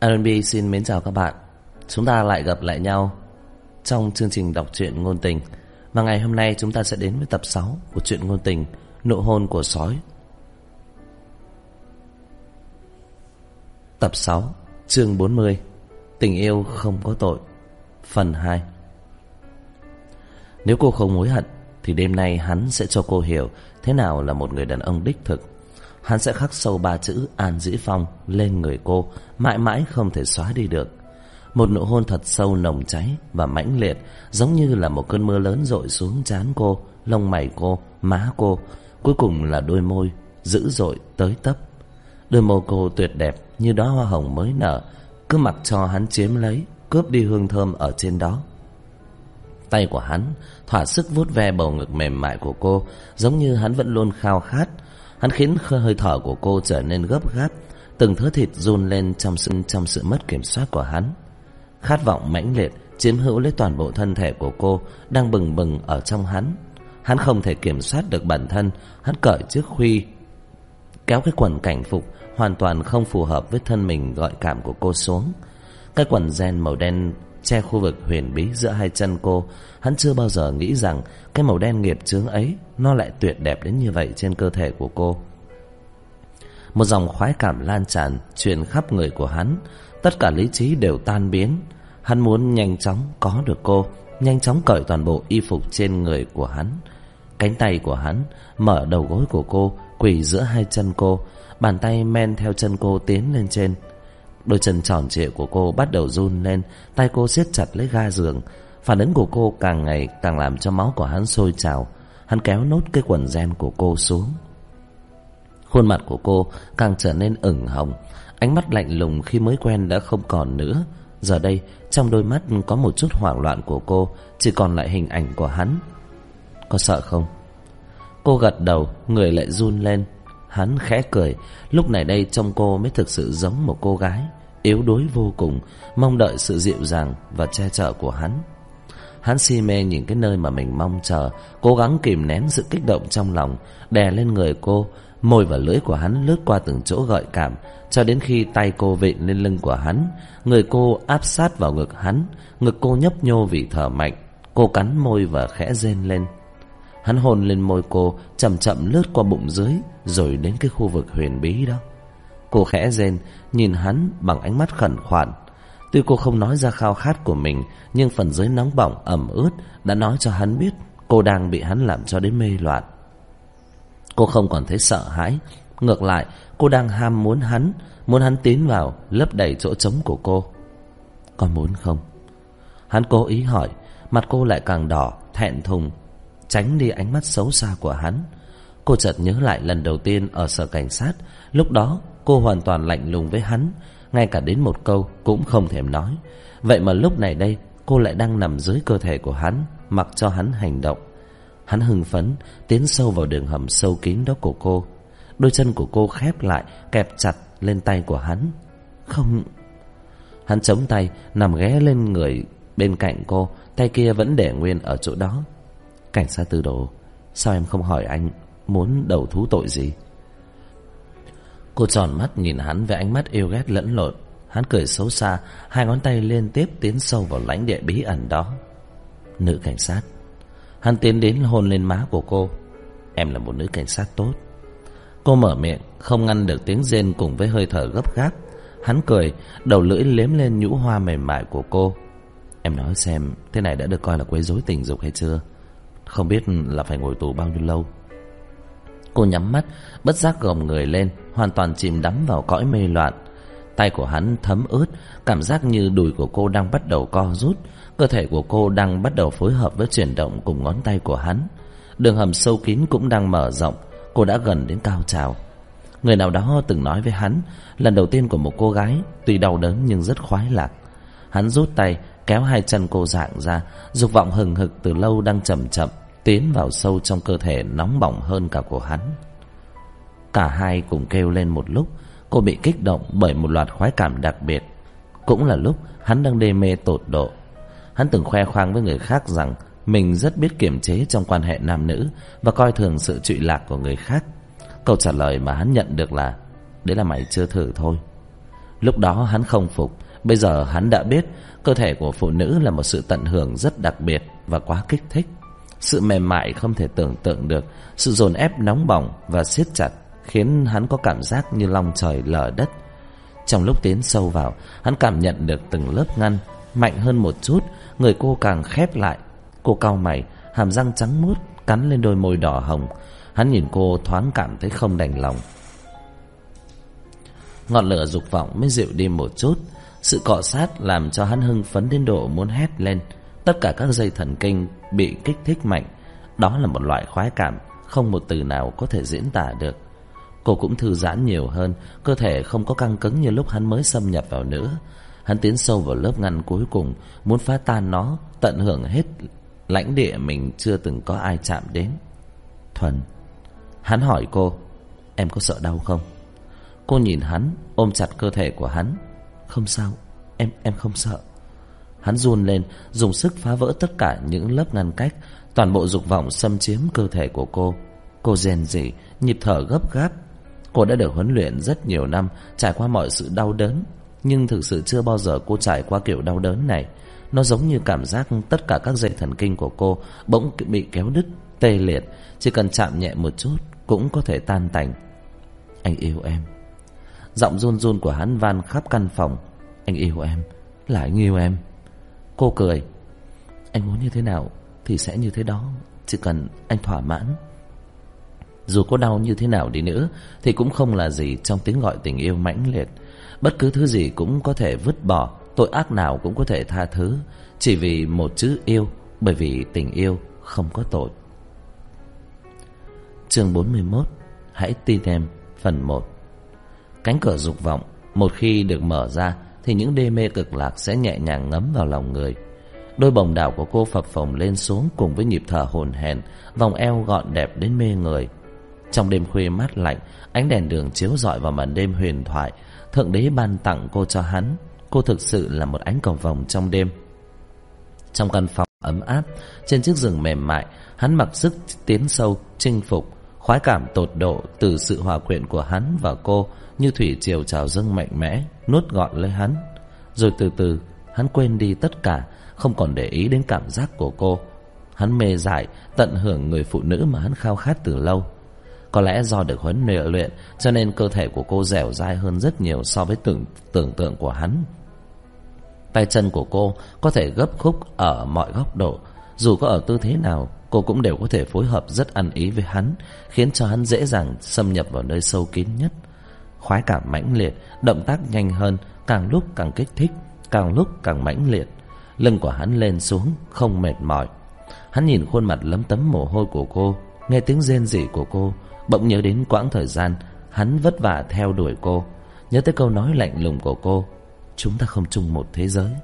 R&B xin mến chào các bạn. Chúng ta lại gặp lại nhau trong chương trình đọc truyện ngôn tình. Và ngày hôm nay chúng ta sẽ đến với tập 6 của truyện ngôn tình Nụ hôn của sói. Tập 6, chương 40. Tình yêu không có tội, phần 2. Nếu cô không hối hận thì đêm nay hắn sẽ cho cô hiểu thế nào là một người đàn ông đích thực. Hắn sẽ khắc sâu 3 chữ An Dĩ Phong lên người cô, mãi mãi không thể xóa đi được. Một nụ hôn thật sâu, nồng cháy và mãnh liệt, giống như là một cơn mưa lớn dội xuống trán cô, lông mày cô, má cô. Cuối cùng là đôi môi dữ dội tới tấp. Đôi môi cô tuyệt đẹp như đóa hoa hồng mới nở, cứ mặc cho hắn chiếm lấy, cướp đi hương thơm ở trên đó. Tay của hắn thỏa sức vuốt ve bầu ngực mềm mại của cô, giống như hắn vẫn luôn khao khát. Hắn khiến hơi thở của cô trở nên gấp gáp, từng thớ thịt run lên trong sự mất kiểm soát của hắn. Khát vọng mãnh liệt chiếm hữu lấy toàn bộ thân thể của cô đang bừng bừng ở trong hắn. Hắn không thể kiểm soát được bản thân. Hắn cởi chiếc khuy, kéo cái quần cảnh phục hoàn toàn không phù hợp với thân mình gợi cảm của cô xuống. Cái quần jean màu đen che khu vực huyền bí giữa hai chân cô. Hắn chưa bao giờ nghĩ rằng cái màu đen nghiệp chướng ấy nó lại tuyệt đẹp đến như vậy trên cơ thể của cô. Một dòng khoái cảm lan tràn truyền khắp người của hắn. Tất cả lý trí đều tan biến. Hắn muốn nhanh chóng có được cô, nhanh chóng cởi toàn bộ y phục trên người của hắn. Cánh tay của hắn mở đầu gối của cô, quỳ giữa hai chân cô, bàn tay men theo chân cô tiến lên trên. Đôi chân tròn trịa của cô bắt đầu run lên, tay cô siết chặt lấy ga giường. Phản ứng của cô càng ngày càng làm cho máu của hắn sôi trào. Hắn kéo nốt cái quần jean của cô xuống. Khuôn mặt của cô càng trở nên ửng hồng. Ánh mắt lạnh lùng khi mới quen đã không còn nữa. Giờ đây trong đôi mắt có một chút hoảng loạn của cô, chỉ còn lại hình ảnh của hắn. Có sợ không? Cô gật đầu, người lại run lên. Hắn khẽ cười. Lúc này đây trông cô mới thực sự giống một cô gái yếu đuối vô cùng, mong đợi sự dịu dàng và che chở của hắn. Hắn si mê nhìn cái nơi mà mình mong chờ, cố gắng kìm nén sự kích động trong lòng, đè lên người cô. Môi và lưỡi của hắn lướt qua từng chỗ gợi cảm, cho đến khi tay cô vịn lên lưng của hắn, người cô áp sát vào ngực hắn, ngực cô nhấp nhô vì thở mạnh. Cô cắn môi và khẽ rên lên. Hắn hôn lên môi cô, chậm chậm lướt qua bụng dưới, rồi đến cái khu vực huyền bí đó. Cô khẽ rên, nhìn hắn bằng ánh mắt khẩn khoản. Tuy cô không nói ra khao khát của mình, nhưng phần dưới nóng bỏng ẩm ướt đã nói cho hắn biết cô đang bị hắn làm cho đến mê loạn. Cô không còn thấy sợ hãi, ngược lại cô đang ham muốn hắn tiến vào lấp đầy chỗ trống của cô. Con muốn không? Hắn cố ý hỏi. Mặt cô lại càng đỏ, thẹn thùng, tránh đi ánh mắt xấu xa của hắn. Cô chợt nhớ lại lần đầu tiên ở sở cảnh sát. Lúc đó cô hoàn toàn lạnh lùng với hắn, ngay cả đến một câu cũng không thèm nói. Vậy mà lúc này đây cô lại đang nằm dưới cơ thể của hắn, mặc cho hắn hành động. Hắn hưng phấn tiến sâu vào đường hầm sâu kín đó của cô. Đôi chân của cô khép lại, kẹp chặt lên tay của hắn. Không. Hắn chống tay, nằm ghé lên người bên cạnh cô, tay kia vẫn để nguyên ở chỗ đó. Cảnh sát Tư Đồ, sao em không hỏi anh muốn đầu thú tội gì? Cô tròn mắt nhìn hắn với ánh mắt yêu ghét lẫn lộn. Hắn cười xấu xa, hai ngón tay liên tiếp tiến sâu vào lãnh địa bí ẩn đó. Nữ cảnh sát. Hắn tiến đến hôn lên má của cô. Em là một nữ cảnh sát tốt. Cô mở miệng, không ngăn được tiếng rên cùng với hơi thở gấp gáp. Hắn cười, đầu lưỡi liếm lên nhũ hoa mềm mại của cô. Em nói xem, thế này đã được coi là quấy rối tình dục hay chưa? Không biết là phải ngồi tù bao nhiêu lâu. Cô nhắm mắt, bất giác gồng người lên, hoàn toàn chìm đắm vào cõi mê loạn. Tay của hắn thấm ướt, cảm giác như đùi của cô đang bắt đầu co rút. Cơ thể của cô đang bắt đầu phối hợp với chuyển động cùng ngón tay của hắn. Đường hầm sâu kín cũng đang mở rộng. Cô đã gần đến cao trào. Người nào đó từng nói với hắn, lần đầu tiên của một cô gái tuy đau đớn nhưng rất khoái lạc. Hắn rút tay, kéo hai chân cô dạng ra. Dục vọng hừng hực từ lâu đang chậm chậm tiến vào sâu trong cơ thể nóng bỏng hơn cả của hắn. Cả hai cùng kêu lên một lúc. Cô bị kích động bởi một loạt khoái cảm đặc biệt. Cũng là lúc hắn đang đê mê tột độ. Hắn từng khoe khoang với người khác rằng mình rất biết kiềm chế trong quan hệ nam nữ và coi thường sự trụy lạc của người khác. Câu trả lời mà hắn nhận được là: đấy là mày chưa thử thôi. Lúc đó hắn không phục, bây giờ hắn đã biết cơ thể của phụ nữ là một sự tận hưởng rất đặc biệt và quá kích thích. Sự mềm mại không thể tưởng tượng được, sự dồn ép nóng bỏng và siết chặt khiến hắn có cảm giác như long trời lở đất. Trong lúc tiến sâu vào, hắn cảm nhận được từng lớp ngăn mạnh hơn một chút, người cô càng khép lại. Cô cau mày, hàm răng trắng muốt cắn lên đôi môi đỏ hồng. Hắn nhìn cô thoáng cảm thấy không đành lòng. Ngọn lửa dục vọng mới dịu đi một chút. Sự cọ sát làm cho hắn hưng phấn đến độ muốn hét lên. Tất cả các dây thần kinh bị kích thích mạnh. Đó là một loại khoái cảm không một từ nào có thể diễn tả được. Cô cũng thư giãn nhiều hơn, cơ thể không có căng cứng như lúc hắn mới xâm nhập vào nữa. Hắn tiến sâu vào lớp ngăn cuối cùng, muốn phá tan nó, tận hưởng hết lãnh địa mình chưa từng có ai chạm đến. Thuần, hắn hỏi cô, em có sợ đau không? Cô nhìn hắn, ôm chặt cơ thể của hắn. Không sao, em không sợ. Hắn run lên, dùng sức phá vỡ tất cả những lớp ngăn cách. Toàn bộ dục vọng xâm chiếm cơ thể của cô. Cô rên rỉ, nhịp thở gấp gáp. Cô đã được huấn luyện rất nhiều năm, trải qua mọi sự đau đớn, nhưng thực sự chưa bao giờ cô trải qua kiểu đau đớn này. Nó giống như cảm giác tất cả các dây thần kinh của cô bỗng bị kéo đứt, tê liệt. Chỉ cần chạm nhẹ một chút cũng có thể tan tành. Anh yêu em. Giọng run run của hắn van khắp căn phòng. Anh yêu em, là anh yêu em. Cô cười. Anh muốn như thế nào thì sẽ như thế đó, chỉ cần anh thỏa mãn. Dù có đau như thế nào đi nữa thì cũng không là gì trong tiếng gọi tình yêu mãnh liệt. Bất cứ thứ gì cũng có thể vứt bỏ, tội ác nào cũng có thể tha thứ, chỉ vì một chữ yêu. Bởi vì tình yêu không có tội. Chương 41. Hãy tin em, phần 1. Cánh cửa dục vọng một khi được mở ra thì những đê mê cực lạc sẽ nhẹ nhàng ngấm vào lòng người. Đôi bồng đảo của cô phập phồng lên xuống cùng với nhịp thở hổn hển, vòng eo gọn đẹp đến mê người. Trong đêm khuya mát lạnh, ánh đèn đường chiếu rọi vào màn đêm huyền thoại Thượng Đế ban tặng cô cho hắn. Cô thực sự là một ánh cầu vồng trong đêm. Trong căn phòng ấm áp, trên chiếc giường mềm mại, hắn mặc sức tiến sâu, chinh phục. Khoái cảm tột độ từ sự hòa quyện của hắn và cô như thủy triều trào dâng mạnh mẽ, nuốt gọn lấy hắn. Rồi từ từ, hắn quên đi tất cả, không còn để ý đến cảm giác của cô. Hắn mê dại, tận hưởng người phụ nữ mà hắn khao khát từ lâu. Có lẽ do được huấn luyện cho nên cơ thể của cô dẻo dai hơn rất nhiều so với tưởng tượng của hắn. Tay chân của cô có thể gấp khúc ở mọi góc độ. Dù có ở tư thế nào, cô cũng đều có thể phối hợp rất ăn ý với hắn, khiến cho hắn dễ dàng xâm nhập vào nơi sâu kín nhất. Khoái cảm mãnh liệt, động tác nhanh hơn, càng lúc càng kích thích, càng lúc càng mãnh liệt. Lưng của hắn lên xuống, không mệt mỏi. Hắn nhìn khuôn mặt lấm tấm mồ hôi của cô, nghe tiếng rên rỉ của cô, bỗng nhớ đến quãng thời gian hắn vất vả theo đuổi cô, nhớ tới câu nói lạnh lùng của cô, chúng ta không chung một thế giới.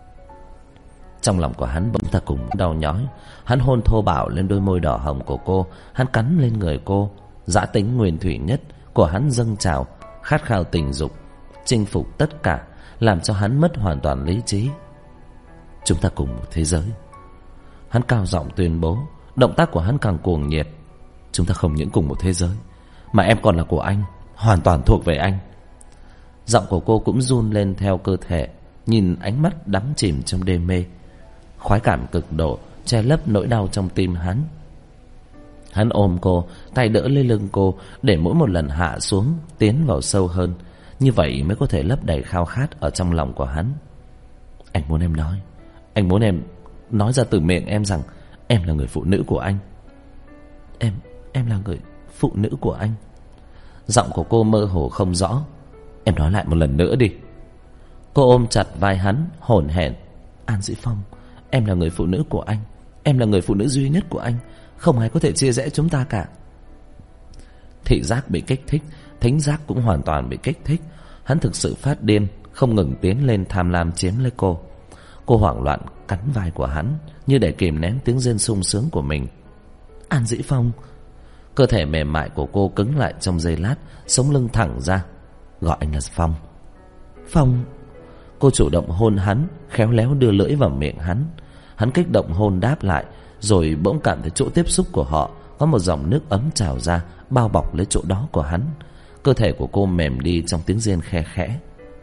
Trong lòng của hắn bỗng ta cùng đau nhói. Hắn hôn thô bạo lên đôi môi đỏ hồng của cô, hắn cắn lên người cô. Dã tính nguyên thủy nhất của hắn dâng trào, khát khao tình dục, chinh phục tất cả, làm cho hắn mất hoàn toàn lý trí. Chúng ta cùng một thế giới. Hắn cao giọng tuyên bố, động tác của hắn càng cuồng nhiệt. Chúng ta không những cùng một thế giới, mà em còn là của anh, hoàn toàn thuộc về anh. Giọng của cô cũng run lên theo cơ thể, nhìn ánh mắt đắm chìm trong đê mê. Khoái cảm cực độ che lấp nỗi đau trong tim hắn. Hắn ôm cô, tay đỡ lấy lưng cô, để mỗi một lần hạ xuống tiến vào sâu hơn. Như vậy mới có thể lấp đầy khao khát ở trong lòng của hắn. Anh muốn em nói, anh muốn em nói ra từ miệng em rằng em là người phụ nữ của anh. Em là người phụ nữ của anh. Giọng của cô mơ hồ không rõ. Em nói lại một lần nữa đi. Cô ôm chặt vai hắn, hổn hển. An Dĩ Phong, em là người phụ nữ của anh. Em là người phụ nữ duy nhất của anh. Không ai có thể chia rẽ chúng ta cả. Thị giác bị kích thích, thính giác cũng hoàn toàn bị kích thích. Hắn thực sự phát điên, không ngừng tiến lên tham lam chiếm lấy cô. Cô hoảng loạn cắn vai của hắn, như để kìm nén tiếng rên sung sướng của mình. An Dĩ Phong. Cơ thể mềm mại của cô cứng lại trong giây lát, sống lưng thẳng ra. Gọi anh là Phong. Phong. Cô chủ động hôn hắn, khéo léo đưa lưỡi vào miệng hắn. Hắn kích động hôn đáp lại, rồi bỗng cảm thấy chỗ tiếp xúc của họ có một dòng nước ấm trào ra, bao bọc lấy chỗ đó của hắn. Cơ thể của cô mềm đi trong tiếng rên khe khẽ.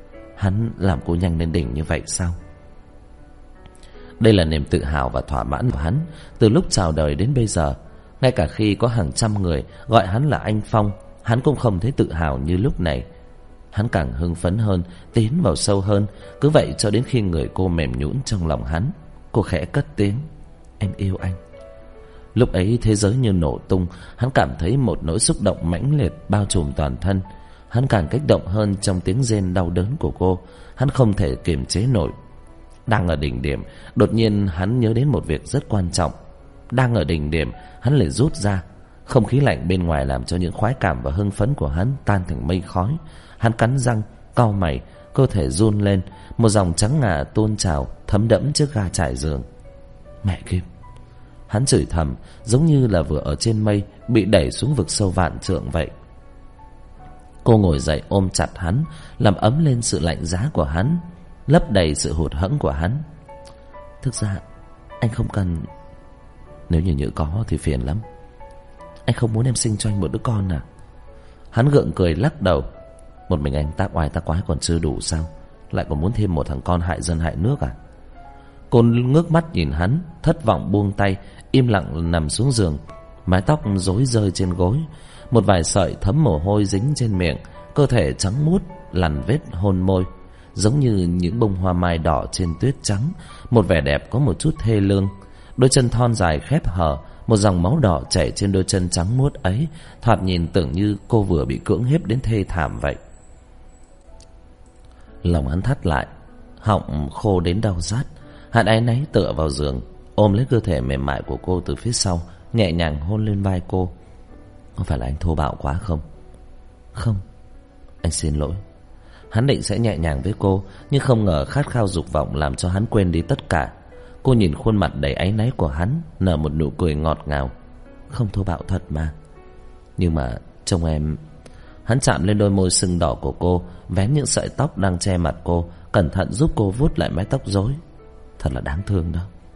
hắn làm cô nhanh lên đỉnh như vậy sao? Đây là niềm tự hào và thỏa mãn của hắn từ lúc chào đời đến bây giờ. Ngay cả khi có hàng trăm người gọi hắn là anh Phong, hắn cũng không thấy tự hào như lúc này. Hắn càng hưng phấn hơn, tiến vào sâu hơn. Cứ vậy cho đến khi người cô mềm nhũn trong lòng hắn. Cô khẽ cất tiếng: "Em yêu anh." Lúc ấy thế giới như nổ tung. Hắn cảm thấy một nỗi xúc động mãnh liệt bao trùm toàn thân. Hắn càng kích động hơn trong tiếng rên đau đớn của cô. Hắn không thể kiềm chế nổi. Đang ở đỉnh điểm, đột nhiên hắn nhớ đến một việc rất quan trọng. Đang ở đỉnh điểm, hắn lại rút ra. Không khí lạnh bên ngoài làm cho những khoái cảm và hưng phấn của hắn tan thành mây khói. Hắn cắn răng, cau mày, cơ thể run lên. Một dòng trắng ngà tuôn trào, thấm đẫm trước ga trải giường. Mẹ kiếp! Hắn chửi thầm, giống như là vừa ở trên mây bị đẩy xuống vực sâu vạn trượng vậy. Cô ngồi dậy ôm chặt hắn, làm ấm lên sự lạnh giá của hắn, lấp đầy sự hụt hẫng của hắn. Thực ra anh không cần. Nếu như có thì phiền lắm. Anh không muốn em sinh cho anh một đứa con à? Hắn gượng cười lắc đầu. Một mình anh tác oai tác quái còn chưa đủ sao? Lại còn muốn thêm một thằng con hại dân hại nước à? Cô ngước mắt nhìn hắn, thất vọng buông tay, im lặng nằm xuống giường. Mái tóc rối rơi trên gối, một vài sợi thấm mồ hôi dính trên miệng. Cơ thể trắng muốt, lằn vết hôn môi, giống như những bông hoa mai đỏ trên tuyết trắng. Một vẻ đẹp có một chút thê lương. Đôi chân thon dài khép hờ, một dòng máu đỏ chảy trên đôi chân trắng muốt ấy. Thoạt nhìn tưởng như cô vừa bị cưỡng hiếp đến thê thảm vậy. Lòng hắn thắt lại, họng khô đến đau rát. Hắn áy náy tựa vào giường, ôm lấy cơ thể mềm mại của cô từ phía sau, nhẹ nhàng hôn lên vai cô. Có phải là anh thô bạo quá không? Không, anh xin lỗi. Hắn định sẽ nhẹ nhàng với cô, nhưng không ngờ khát khao dục vọng làm cho hắn quên đi tất cả. Cô nhìn khuôn mặt đầy áy náy của hắn, nở một nụ cười ngọt ngào. Không thô bạo thật mà. Nhưng mà trông em... Hắn chạm lên đôi môi sưng đỏ của cô, vén những sợi tóc đang che mặt cô, cẩn thận giúp cô vuốt lại mái tóc rối. Thật là đáng thương đó.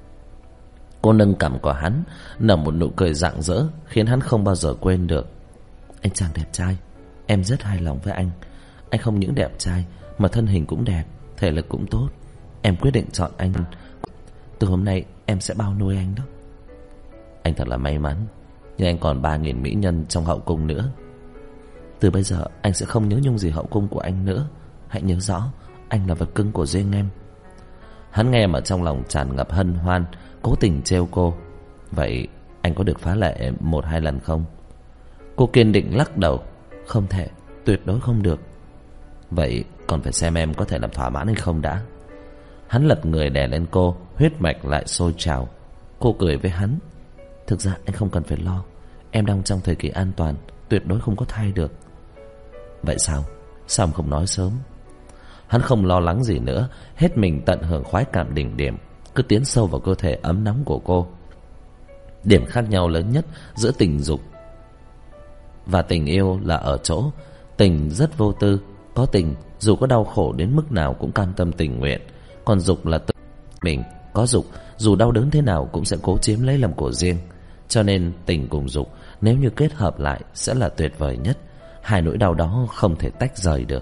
Cô nâng cằm của hắn, nở một nụ cười rạng rỡ, khiến hắn không bao giờ quên được. Anh chàng đẹp trai, em rất hài lòng với anh. Anh không những đẹp trai mà thân hình cũng đẹp, thể lực cũng tốt. Em quyết định chọn anh. Từ hôm nay em sẽ bao nuôi anh đó. Anh thật là may mắn, nhưng anh còn 3.000 mỹ nhân trong hậu cung nữa. Từ bây giờ anh sẽ không nhớ nhung gì hậu cung của anh nữa. Hãy nhớ rõ, anh là vật cưng của riêng em. Hắn nghe mà trong lòng tràn ngập hân hoan, cố tình trêu cô. Vậy anh có được phá lệ 1-2 lần không? Cô kiên định lắc đầu. Không thể, tuyệt đối không được. Vậy còn phải xem em có thể làm thỏa mãn hay không đã. Hắn lật người đè lên cô, huyết mạch lại sôi trào. Cô cười với hắn. Thực ra anh không cần phải lo, em đang trong thời kỳ an toàn, tuyệt đối không có thai được. Vậy sao? Sao không nói sớm? Hắn không lo lắng gì nữa, hết mình tận hưởng khoái cảm đỉnh điểm, cứ tiến sâu vào cơ thể ấm nóng của cô. Điểm khác nhau lớn nhất giữa tình dục và tình yêu là ở chỗ tình rất vô tư. Có tình, dù có đau khổ đến mức nào cũng cam tâm tình nguyện. Còn dục là tự mình. Có dục, dù đau đớn thế nào cũng sẽ cố chiếm lấy làm của riêng. Cho nên tình cùng dục nếu như kết hợp lại sẽ là tuyệt vời nhất. Hai nỗi đau đó không thể tách rời được.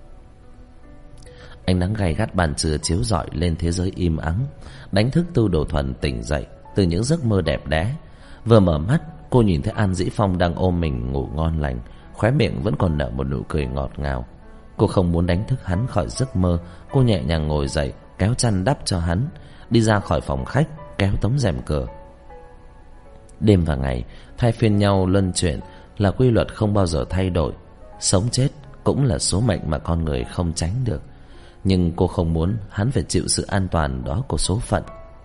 Ánh nắng gay gắt ban trưa chiếu rọi lên thế giới im ắng, đánh thức Tư Đồ Thuần tỉnh dậy từ những giấc mơ đẹp đẽ. Vừa mở mắt, cô nhìn thấy An Dĩ Phong đang ôm mình ngủ ngon lành, khóe miệng vẫn còn nở một nụ cười ngọt ngào. Cô không muốn đánh thức hắn khỏi giấc mơ. Cô nhẹ nhàng ngồi dậy, kéo chăn đắp cho hắn, đi ra khỏi phòng khách, kéo tấm rèm cửa. Đêm và ngày thay phiên nhau luân chuyển là quy luật không bao giờ thay đổi. Sống chết cũng là số mệnh mà con người không tránh được. Nhưng cô không muốn hắn phải chịu sự an toàn đó của số phận.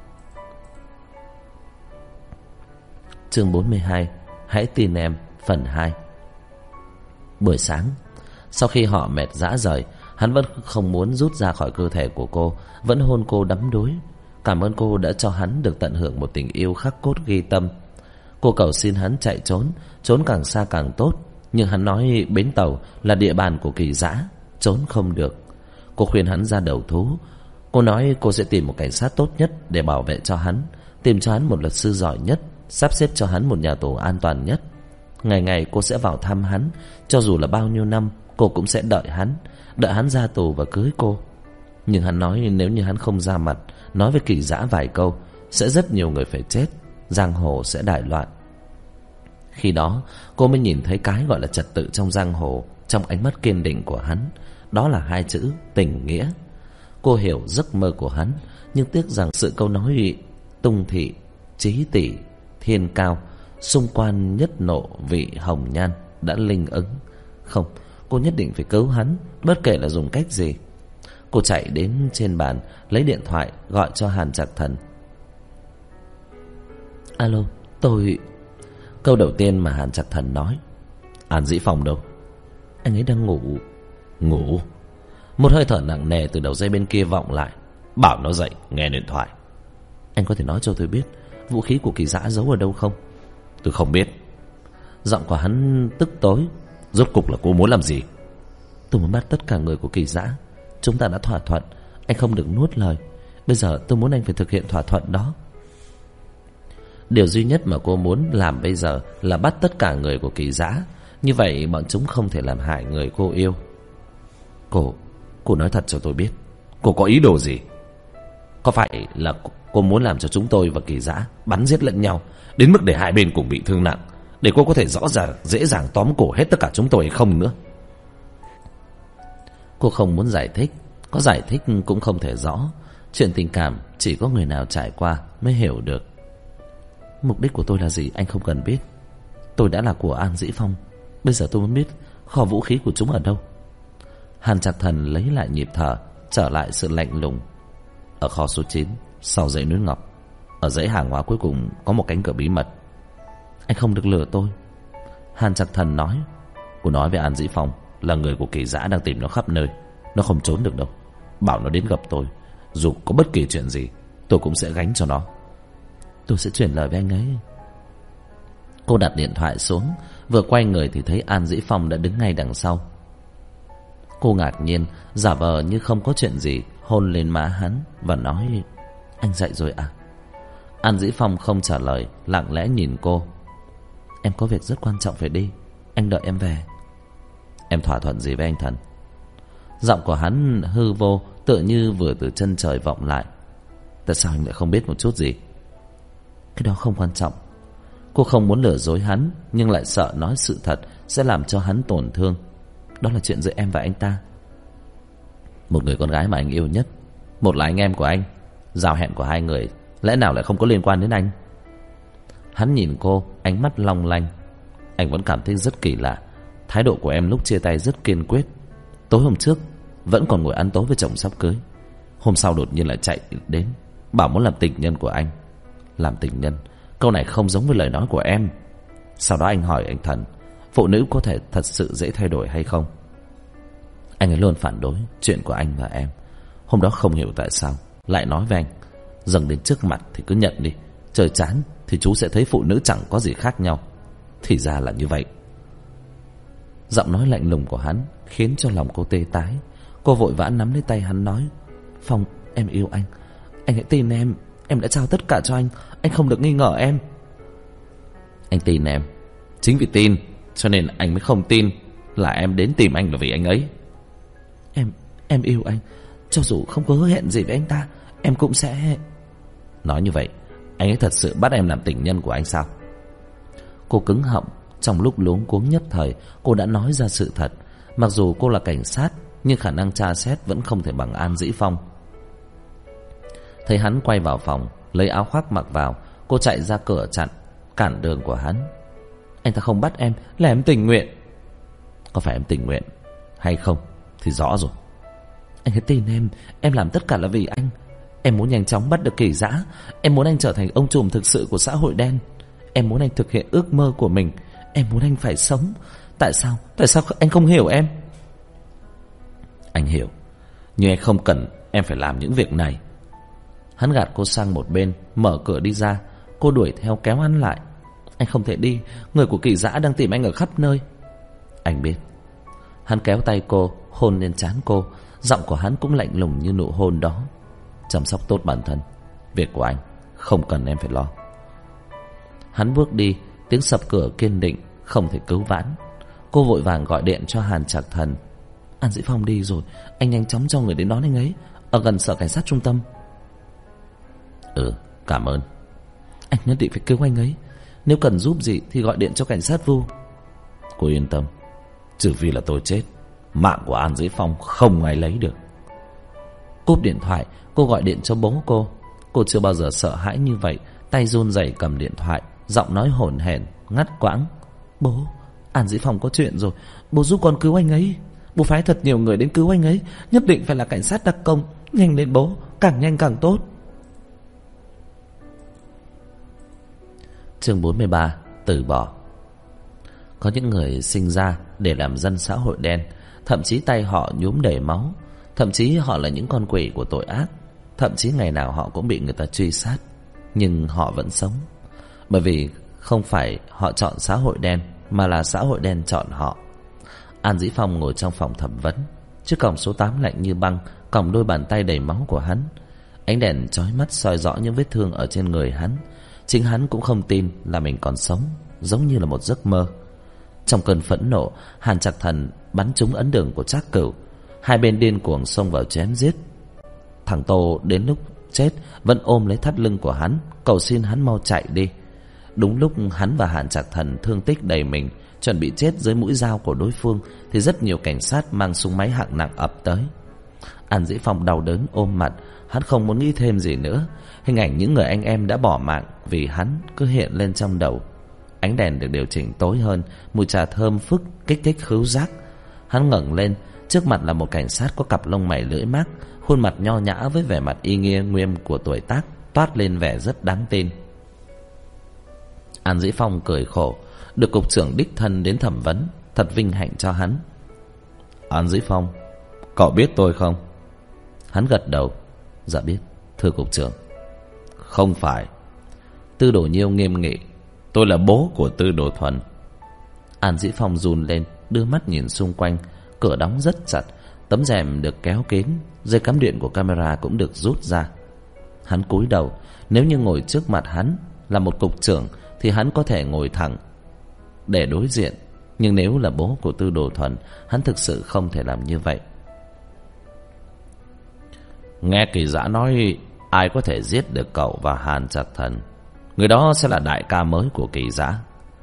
Chương 42, Hãy tin em, phần 2. Buổi sáng, sau khi họ mệt rã rời, hắn vẫn không muốn rút ra khỏi cơ thể của cô, vẫn hôn cô đắm đuối. Cảm ơn cô đã cho hắn được tận hưởng một tình yêu khắc cốt ghi tâm. Cô cầu xin hắn chạy trốn, trốn càng xa càng tốt. Nhưng hắn nói bến tàu là địa bàn của Kỳ Dã, trốn không được. Cô khuyên hắn ra đầu thú. Cô nói cô sẽ tìm một cảnh sát tốt nhất để bảo vệ cho hắn, tìm cho hắn một luật sư giỏi nhất, sắp xếp cho hắn một nhà tù an toàn nhất. Ngày ngày cô sẽ vào thăm hắn, cho dù là bao nhiêu năm cô cũng sẽ đợi hắn ra tù và cưới cô. Nhưng hắn nói nếu như hắn không ra mặt nói với Kỳ Dã vài câu, sẽ rất nhiều người phải chết, giang hồ sẽ đại loạn. Khi đó cô mới nhìn thấy cái gọi là trật tự trong giang hồ trong ánh mắt kiên định của hắn. Đó là hai chữ tình nghĩa. Cô hiểu giấc mơ của hắn, nhưng tiếc rằng sự câu nói tung thị, chí tỷ, thiên cao, xung quan nhất nộ vị hồng nhan đã linh ứng. Không, cô nhất định phải cứu hắn, bất kể là dùng cách gì. Cô chạy đến trên bàn, lấy điện thoại gọi cho Hàn Trạc Thần. Alo, tôi... Câu đầu tiên mà Hàn Trạc Thần nói: An Dĩ Phong đâu? Anh ấy đang ngủ. Ngủ? Một hơi thở nặng nề từ đầu dây bên kia vọng lại. Bảo nó dậy, nghe điện thoại. Anh có thể nói cho tôi biết vũ khí của Kỳ Dã giấu ở đâu không? Tôi không biết. Giọng của hắn tức tối. Rốt cục là cô muốn làm gì? Tôi muốn bắt tất cả người của Kỳ Dã. Chúng ta đã thỏa thuận, anh không được nuốt lời. Bây giờ tôi muốn anh phải thực hiện thỏa thuận đó. Điều duy nhất mà cô muốn làm bây giờ là bắt tất cả người của Kỳ Dã. Như vậy bọn chúng không thể làm hại người cô yêu. Cô nói thật cho tôi biết, cô có ý đồ gì? Có phải là cô muốn làm cho chúng tôi và Kỳ Dã bắn giết lẫn nhau đến mức để hai bên cùng bị thương nặng, để cô có thể rõ ràng dễ dàng tóm cổ hết tất cả chúng tôi hay không nữa? Cô không muốn giải thích. Có giải thích cũng không thể rõ. Chuyện tình cảm chỉ có người nào trải qua mới hiểu được. Mục đích của tôi là gì anh không cần biết. Tôi đã là của An Dĩ Phong. Bây giờ tôi muốn biết kho vũ khí của chúng ở đâu. Hàn Trạc Thần lấy lại nhịp thở, trở lại sự lạnh lùng. Ở kho số 9, sau dãy núi Ngọc. Ở dãy hàng hóa cuối cùng có một cánh cửa bí mật. Anh không được lừa tôi. Hàn Trạc Thần nói. Cô nói với An Dĩ Phong là người của Kỳ Dã đang tìm nó khắp nơi. Nó không trốn được đâu. Bảo nó đến gặp tôi. Dù có bất kỳ chuyện gì tôi cũng sẽ gánh cho nó. Tôi sẽ chuyển lời với anh ấy. Cô đặt điện thoại xuống, vừa quay người thì thấy An Dĩ Phong đã đứng ngay đằng sau. Cô ngạc nhiên, giả vờ như không có chuyện gì, hôn lên má hắn và nói: Anh dậy rồi à? An Dĩ Phong không trả lời, lặng lẽ nhìn cô. Em có việc rất quan trọng phải đi, anh đợi em về. Em thỏa thuận gì với anh Thần? Giọng của hắn hư vô, tựa như vừa từ chân trời vọng lại. Tại sao anh lại không biết một chút gì? Cái đó không quan trọng. Cô không muốn lừa dối hắn, nhưng lại sợ nói sự thật sẽ làm cho hắn tổn thương. Đó là chuyện giữa em và anh ta. Một người con gái mà anh yêu nhất, một là anh em của anh. Giao hẹn của hai người lẽ nào lại không có liên quan đến anh? Hắn nhìn cô, ánh mắt long lanh. Anh vẫn cảm thấy rất kỳ lạ. Thái độ của em lúc chia tay rất kiên quyết. Tối hôm trước vẫn còn ngồi ăn tối với chồng sắp cưới. Hôm sau đột nhiên lại chạy đến, bảo muốn làm tình nhân của anh. Làm tình nhân, câu này không giống với lời nói của em. Sau đó anh hỏi anh Thần, phụ nữ có thể thật sự dễ thay đổi hay không? Anh ấy luôn phản đối chuyện của anh và em. Hôm đó không hiểu tại sao lại nói với anh, dần đến trước mặt thì cứ nhận đi, trời chán thì chú sẽ thấy phụ nữ chẳng có gì khác nhau. Thì ra là như vậy. Giọng nói lạnh lùng của hắn khiến cho lòng cô tê tái. Cô vội vã nắm lấy tay hắn nói: Phong, em yêu anh hãy tin em đã trao tất cả cho anh không được nghi ngờ em. Anh tin em. Chính vì tin cho nên anh mới không tin là em đến tìm anh là vì anh ấy. Em yêu anh, cho dù không có hứa hẹn gì với anh ta, em cũng sẽ... Nói như vậy, anh ấy thật sự bắt em làm tình nhân của anh sao? Cô cứng họng. Trong lúc luống cuống nhất thời, cô đã nói ra sự thật. Mặc dù cô là cảnh sát, nhưng khả năng tra xét vẫn không thể bằng An Dĩ Phong. Thấy hắn quay vào phòng, lấy áo khoác mặc vào, cô chạy ra cửa cản đường của hắn. Anh ta không bắt em là em tình nguyện. Có phải em tình nguyện hay không thì rõ rồi. Anh hãy tin em làm tất cả là vì anh. Em muốn nhanh chóng bắt được Kỳ Dã. Em muốn anh trở thành ông trùm thực sự của xã hội đen. Em muốn anh thực hiện ước mơ của mình. Em muốn anh phải sống. Tại sao anh không hiểu em? Anh hiểu, nhưng anh không cần em phải làm những việc này. Hắn gạt cô sang một bên, mở cửa đi ra. Cô đuổi theo kéo hắn lại. Anh không thể đi, người của Kỳ Dã đang tìm anh ở khắp nơi. Anh biết. Hắn kéo tay cô, hôn lên trán cô. Giọng của hắn cũng lạnh lùng như nụ hôn đó. Chăm sóc tốt bản thân, việc của anh không cần em phải lo. Hắn bước đi, tiếng sập cửa kiên định, không thể cứu vãn. Cô vội vàng gọi điện cho Hàn Trạc Thần. An Dĩ Phong đi rồi, anh nhanh chóng cho người đến đón anh ấy ở gần sở cảnh sát trung tâm. Cảm ơn. Anh nhất định phải cứu anh ấy. Nếu cần giúp gì thì gọi điện cho cảnh sát Vu. Cô yên tâm, trừ phi là tôi chết, mạng của An Dĩ Phong không ai lấy được. Cúp điện thoại, cô gọi điện cho bố cô. Cô chưa bao giờ sợ hãi như vậy. Tay run rẩy cầm điện thoại, giọng nói hổn hển, ngắt quãng. Bố, An Dĩ Phong có chuyện rồi. Bố giúp con cứu anh ấy. Bố phái thật nhiều người đến cứu anh ấy. Nhất định phải là cảnh sát đặc công. Nhanh lên bố, càng nhanh càng tốt. Chương 43. Từ bỏ. Có những người sinh ra để làm dân xã hội đen, thậm chí tay họ nhuốm đầy máu, thậm chí họ là những con quỷ của tội ác, thậm chí ngày nào họ cũng bị người ta truy sát, nhưng họ vẫn sống. Bởi vì không phải họ chọn xã hội đen, mà là xã hội đen chọn họ. An Dĩ Phong ngồi trong phòng thẩm vấn, chiếc còng số 8 lạnh như băng còng đôi bàn tay đầy máu của hắn. Ánh đèn chói mắt soi rõ những vết thương ở trên người hắn. Chính hắn cũng không tin là mình còn sống, giống như là một giấc mơ. Trong cơn phẫn nộ, Hàn Trạc Thần bắn trúng ấn đường của Trác Cửu. Hai bên điên cuồng xông vào chém giết. Thằng Tô đến lúc chết vẫn ôm lấy thắt lưng của hắn, cầu xin hắn mau chạy đi. Đúng lúc hắn và Hàn Trạc Thần thương tích đầy mình, chuẩn bị chết dưới mũi dao của đối phương, thì rất nhiều cảnh sát mang súng máy hạng nặng ập tới. An Dĩ Phong đau đớn ôm mặt, hắn không muốn nghĩ thêm gì nữa. Hình ảnh những người anh em đã bỏ mạng vì hắn cứ hiện lên trong đầu. Ánh đèn được điều chỉnh tối hơn, mùi trà thơm phức kích thích khứu giác. Hắn ngẩng lên, trước mặt là một cảnh sát có cặp lông mày lưỡi mác, khuôn mặt nho nhã với vẻ mặt y nghiêm nghiêm của tuổi tác, toát lên vẻ rất đáng tin. An Dĩ Phong cười khổ, được cục trưởng đích thân đến thẩm vấn, thật vinh hạnh cho hắn. An Dĩ Phong, cậu biết tôi không? Hắn gật đầu. Dạ biết, thưa cục trưởng. Không phải. Tư Đồ Nhiêu nghiêm nghị. Tôi là bố của Tư Đồ Thuần. An Dĩ Phong run lên, đưa mắt nhìn xung quanh. Cửa đóng rất chặt, tấm rèm được kéo kín, dây cắm điện của camera cũng được rút ra. Hắn cúi đầu. Nếu như ngồi trước mặt hắn là một cục trưởng thì hắn có thể ngồi thẳng để đối diện, nhưng nếu là bố của Tư Đồ Thuần, hắn thực sự không thể làm như vậy. Nghe Kỳ Dã nói ai có thể giết được cậu và Hàn Trạc Thần, người đó sẽ là đại ca mới của Kỳ Dã.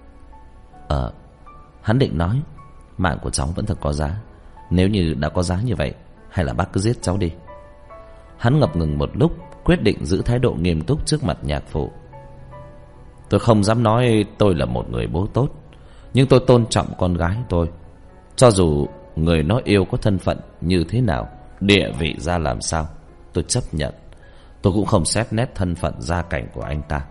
Hắn định nói mạng của cháu vẫn thật có giá. Nếu như đã có giá như vậy, hay là bác cứ giết cháu đi. Hắn ngập ngừng một lúc, quyết định giữ thái độ nghiêm túc trước mặt nhạc phụ. Tôi không dám nói tôi là một người bố tốt, nhưng tôi tôn trọng con gái tôi. Cho dù người nó yêu có thân phận như thế nào, địa vị ra làm sao, tôi chấp nhận. Tôi cũng không xét nét thân phận gia cảnh của anh ta.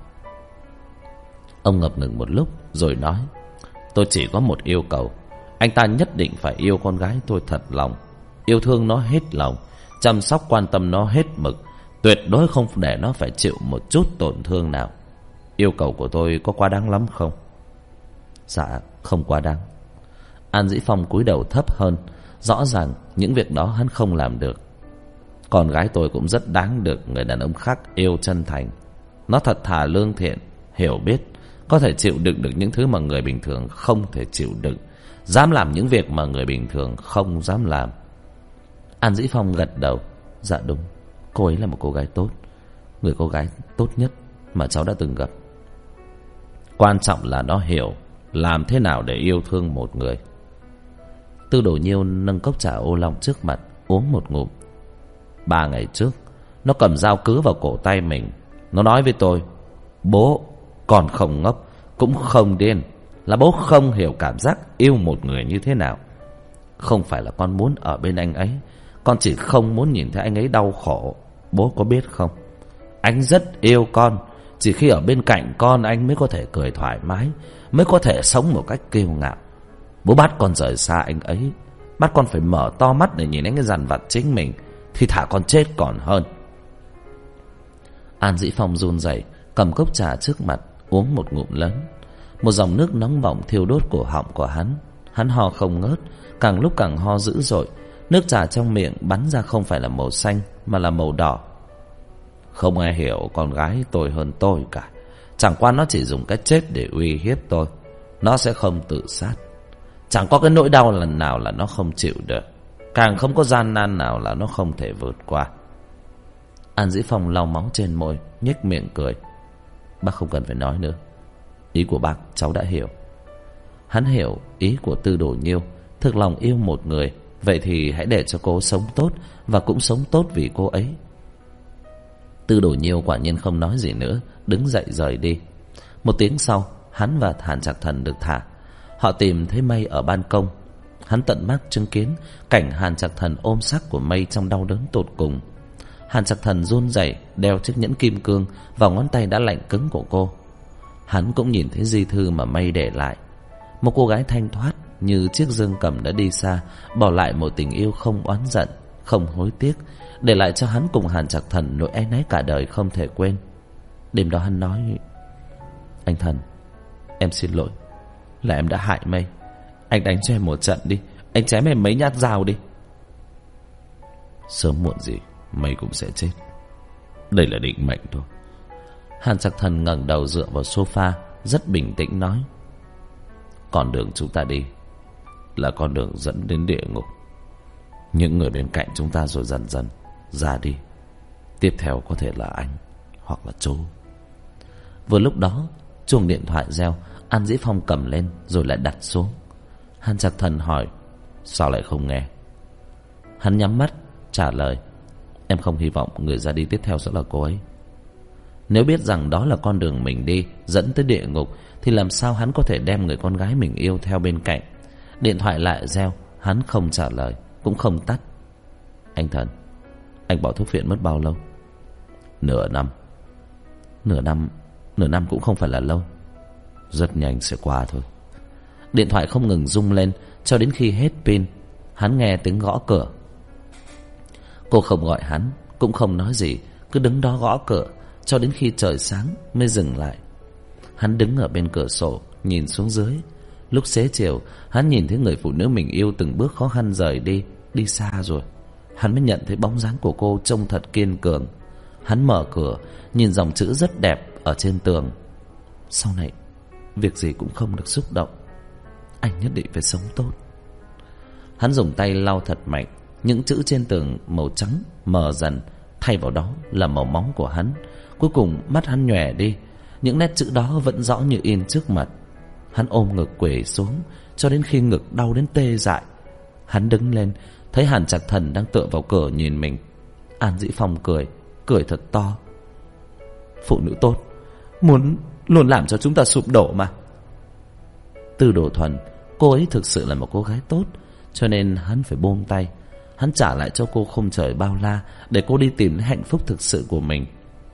Ông ngập ngừng một lúc rồi nói, tôi chỉ có một yêu cầu. Anh ta nhất định phải yêu con gái tôi thật lòng, yêu thương nó hết lòng, chăm sóc quan tâm nó hết mực, tuyệt đối không để nó phải chịu một chút tổn thương nào. Yêu cầu của tôi có quá đáng lắm không? Dạ không quá đáng. An Dĩ Phong cúi đầu thấp hơn. Rõ ràng những việc đó hắn không làm được. Con gái tôi cũng rất đáng được người đàn ông khác yêu chân thành. Nó thật thà lương thiện, hiểu biết, có thể chịu đựng được những thứ mà người bình thường không thể chịu đựng, dám làm những việc mà người bình thường không dám làm. An Dĩ Phong gật đầu. Dạ đúng, cô ấy là một cô gái tốt, người cô gái tốt nhất mà cháu đã từng gặp. Quan trọng là nó hiểu làm thế nào để yêu thương một người. Tư Đồ Nhiêu nâng cốc trà ô long trước mặt, uống một ngụm. 3 ngày trước, nó cầm dao cứa vào cổ tay mình. Nó nói với tôi, bố, con không ngốc, cũng không điên, là bố không hiểu cảm giác yêu một người như thế nào. Không phải là con muốn ở bên anh ấy, con chỉ không muốn nhìn thấy anh ấy đau khổ. Bố có biết không, anh rất yêu con. Chỉ khi ở bên cạnh con, anh mới có thể cười thoải mái, mới có thể sống một cách kiêu ngạo. Bố bắt con rời xa anh ấy, bắt con phải mở to mắt để nhìn anh ấy dằn vặt chính mình, thì thả con chết còn hơn. An Dĩ Phong run rẩy, cầm cốc trà trước mặt, uống một ngụm lớn. Một dòng nước nóng bỏng thiêu đốt cổ họng của hắn. Hắn ho không ngớt, càng lúc càng ho dữ dội. Nước trà trong miệng bắn ra không phải là màu xanh, mà là màu đỏ. Không ai hiểu con gái tôi hơn tôi cả. Chẳng qua nó chỉ dùng cái chết để uy hiếp tôi. Nó sẽ không tự sát. Chẳng có cái nỗi đau lần nào là nó không chịu được, càng không có gian nan nào là nó không thể vượt qua. An Dĩ Phong lau máu trên môi, nhếch miệng cười. Bác không cần phải nói nữa. Ý của bác cháu đã hiểu. Hắn hiểu ý của Tư Đồ Nhiêu, thực lòng yêu một người, vậy thì hãy để cho cô sống tốt, và cũng sống tốt vì cô ấy. Tư Đồ Nhiêu quả nhiên không nói gì nữa, đứng dậy rời đi. Một tiếng sau, hắn và Hàn Trạc Thần được thả. Họ tìm thấy Mây ở ban công. Hắn tận mắt chứng kiến cảnh Hàn Trạc Thần ôm xác của Mây trong đau đớn tột cùng. Hàn Trạc Thần run rẩy đeo chiếc nhẫn kim cương vào ngón tay đã lạnh cứng của cô. Hắn cũng nhìn thấy di thư mà Mây để lại. Một cô gái thanh thoát như chiếc dương cầm đã đi xa, bỏ lại một tình yêu không oán giận, không hối tiếc, để lại cho hắn cùng Hàn Trạc Thần nỗi áy náy cả đời không thể quên. Đêm đó hắn nói: anh Thần, em xin lỗi, là em đã hại Mây. Anh đánh cho em một trận đi, anh chém em mấy nhát dao đi. Sớm muộn gì Mây cũng sẽ chết, đây là định mệnh thôi. Hàn Trạc Thần ngẩng đầu dựa vào sofa, rất bình tĩnh nói: con đường chúng ta đi là con đường dẫn đến địa ngục. Những người bên cạnh chúng ta rồi dần dần ra đi. Tiếp theo có thể là anh hoặc là chú. Vừa lúc đó chuông điện thoại reo. An Dĩ Phong cầm lên rồi lại đặt xuống. Hàn Trạc Thần hỏi: sao lại không nghe? Hắn nhắm mắt trả lời: em không hy vọng người ra đi tiếp theo sẽ là cô ấy. Nếu biết rằng đó là con đường mình đi dẫn tới địa ngục, thì làm sao hắn có thể đem người con gái mình yêu theo bên cạnh. Điện thoại lại reo. Hắn không trả lời cũng không tắt. Anh Thần, anh bỏ thuốc phiện mất bao lâu? Nửa năm. Nửa năm cũng không phải là lâu. Rất nhanh sẽ qua thôi. Điện thoại không ngừng rung lên cho đến khi hết pin. Hắn nghe tiếng gõ cửa. Cô không gọi hắn, cũng không nói gì, cứ đứng đó gõ cửa cho đến khi trời sáng mới dừng lại. Hắn đứng ở bên cửa sổ nhìn xuống dưới. Lúc xế chiều, hắn nhìn thấy người phụ nữ mình yêu từng bước khó khăn rời đi, đi xa rồi. Hắn mới nhận thấy bóng dáng của cô trông thật kiên cường. Hắn mở cửa, nhìn dòng chữ rất đẹp ở trên tường: sau này việc gì cũng không được xúc động, anh nhất định phải sống tốt. Hắn dùng tay lau thật mạnh. Những chữ trên tường màu trắng mờ dần, thay vào đó là màu máu của hắn. Cuối cùng mắt hắn nhòe đi, những nét chữ đó vẫn rõ như in trước mặt. Hắn ôm ngực quỳ xuống cho đến khi ngực đau đến tê dại. Hắn đứng lên, thấy Hàn Trạc Thần đang tựa vào cửa nhìn mình. An Dĩ Phong cười thật to: phụ nữ tốt muốn luôn làm cho chúng ta sụp đổ mà. Tư Đồ Thuần, cô ấy thực sự là một cô gái tốt, cho nên hắn phải buông tay. Hắn trả lại cho cô khung trời bao la để cô đi tìm hạnh phúc thực sự của mình.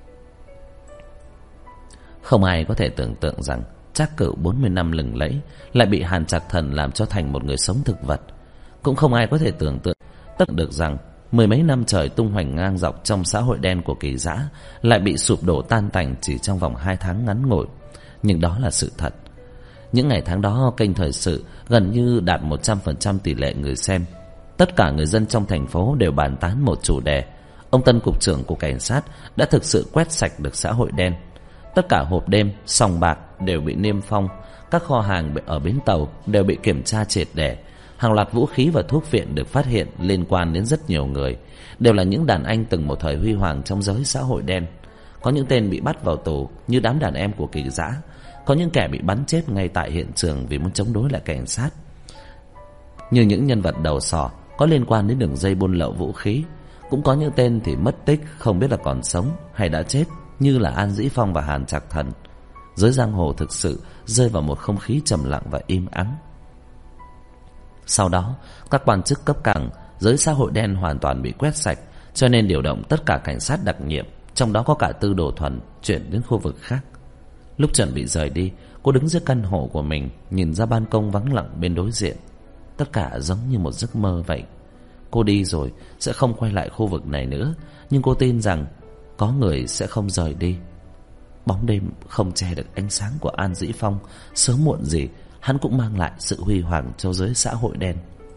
Không ai có thể tưởng tượng rằng Trác Cửu 40 năm lừng lẫy lại bị Hàn Trạc Thần làm cho thành một người sống thực vật. Cũng không ai có thể tưởng tượng được rằng mười mấy năm trời tung hoành ngang dọc trong xã hội đen của Kỳ Dã lại bị sụp đổ tan tành chỉ trong vòng 2 tháng ngắn ngủi. Nhưng đó là sự thật. Những ngày tháng đó, kênh thời sự gần như đạt 100% tỷ lệ người xem. Tất cả người dân trong thành phố đều bàn tán một chủ đề: ông Tân cục trưởng của cảnh sát đã thực sự quét sạch được xã hội đen. Tất cả hộp đêm, sòng bạc đều bị niêm phong. Các kho hàng ở bến tàu đều bị kiểm tra triệt để. Hàng loạt vũ khí và thuốc phiện được phát hiện liên quan đến rất nhiều người, đều là những đàn anh từng một thời huy hoàng trong giới xã hội đen. Có những tên bị bắt vào tù như đám đàn em của Kỳ Dã, có những kẻ bị bắn chết ngay tại hiện trường vì muốn chống đối lại cảnh sát. Như những nhân vật đầu sỏ có liên quan đến đường dây buôn lậu vũ khí, cũng có những tên thì mất tích, không biết là còn sống hay đã chết, như là An Dĩ Phong và Hàn Trạc Thần. Giới giang hồ thực sự rơi vào một không khí trầm lặng và im ắng. Sau đó, các quan chức cấp cao, giới xã hội đen hoàn toàn bị quét sạch, cho nên điều động tất cả cảnh sát đặc nhiệm, trong đó có cả Tư Đồ Thuần, chuyển đến khu vực khác. Lúc chuẩn bị rời đi, cô đứng dưới căn hộ của mình, nhìn ra ban công vắng lặng bên đối diện. Tất cả giống như một giấc mơ vậy. Cô đi rồi sẽ không quay lại khu vực này nữa, nhưng cô tin rằng có người sẽ không rời đi. Bóng đêm không che được ánh sáng của An Dĩ Phong, sớm muộn gì hắn cũng mang lại sự huy hoàng cho giới xã hội đen.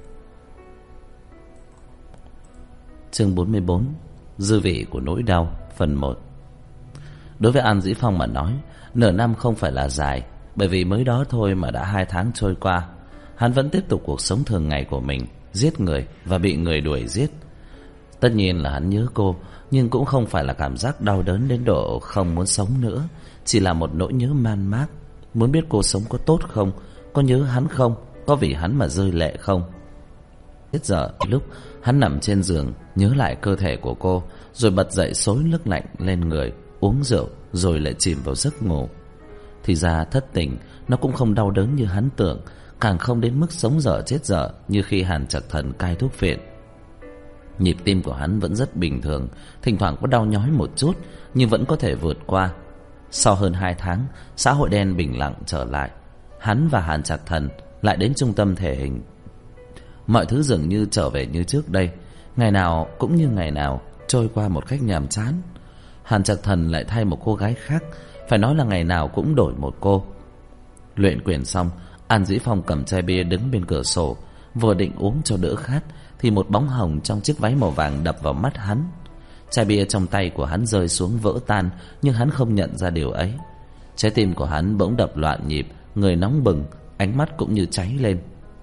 Chương 44: Dư vị của nỗi đau, phần 1. Đối với An Dĩ Phong mà nói, nửa năm không phải là dài, bởi vì mới đó thôi mà đã 2 tháng trôi qua. hắn vẫn tiếp tục cuộc sống thường ngày của mình, giết người và bị người đuổi giết. Tất nhiên là hắn nhớ cô, nhưng cũng không phải là cảm giác đau đớn đến độ không muốn sống nữa, chỉ là một nỗi nhớ man mác, muốn biết cô sống có tốt không, có nhớ hắn không, có vì hắn mà rơi lệ không. Hết giờ lúc hắn nằm trên giường nhớ lại cơ thể của cô, rồi bật dậy xối nước lạnh lên người, uống rượu rồi lại chìm vào giấc ngủ. Thì ra thất tình nó cũng không đau đớn như hắn tưởng, càng không đến mức sống dở chết dở như khi Hàn Trạc Thần cai thuốc phiện. Nhịp tim của hắn vẫn rất bình thường, thỉnh thoảng có đau nhói một chút nhưng vẫn có thể vượt qua. Sau hơn 2 tháng, xã hội đen bình lặng trở lại. Hắn và Hàn Trạc Thần lại đến trung tâm thể hình. Mọi thứ dường như trở về như trước đây, ngày nào cũng như ngày nào, trôi qua một cách nhàm chán. Hàn Trạc Thần lại thay một cô gái khác, phải nói là ngày nào cũng đổi một cô. Luyện quyền xong, An Dĩ Phong cầm chai bia đứng bên cửa sổ, vừa định uống cho đỡ khát thì một bóng hồng trong chiếc váy màu vàng đập vào mắt hắn. Chai bia trong tay của hắn rơi xuống vỡ tan, nhưng hắn không nhận ra điều ấy. Trái tim của hắn bỗng đập loạn nhịp, người nóng bừng, ánh mắt cũng như cháy lên.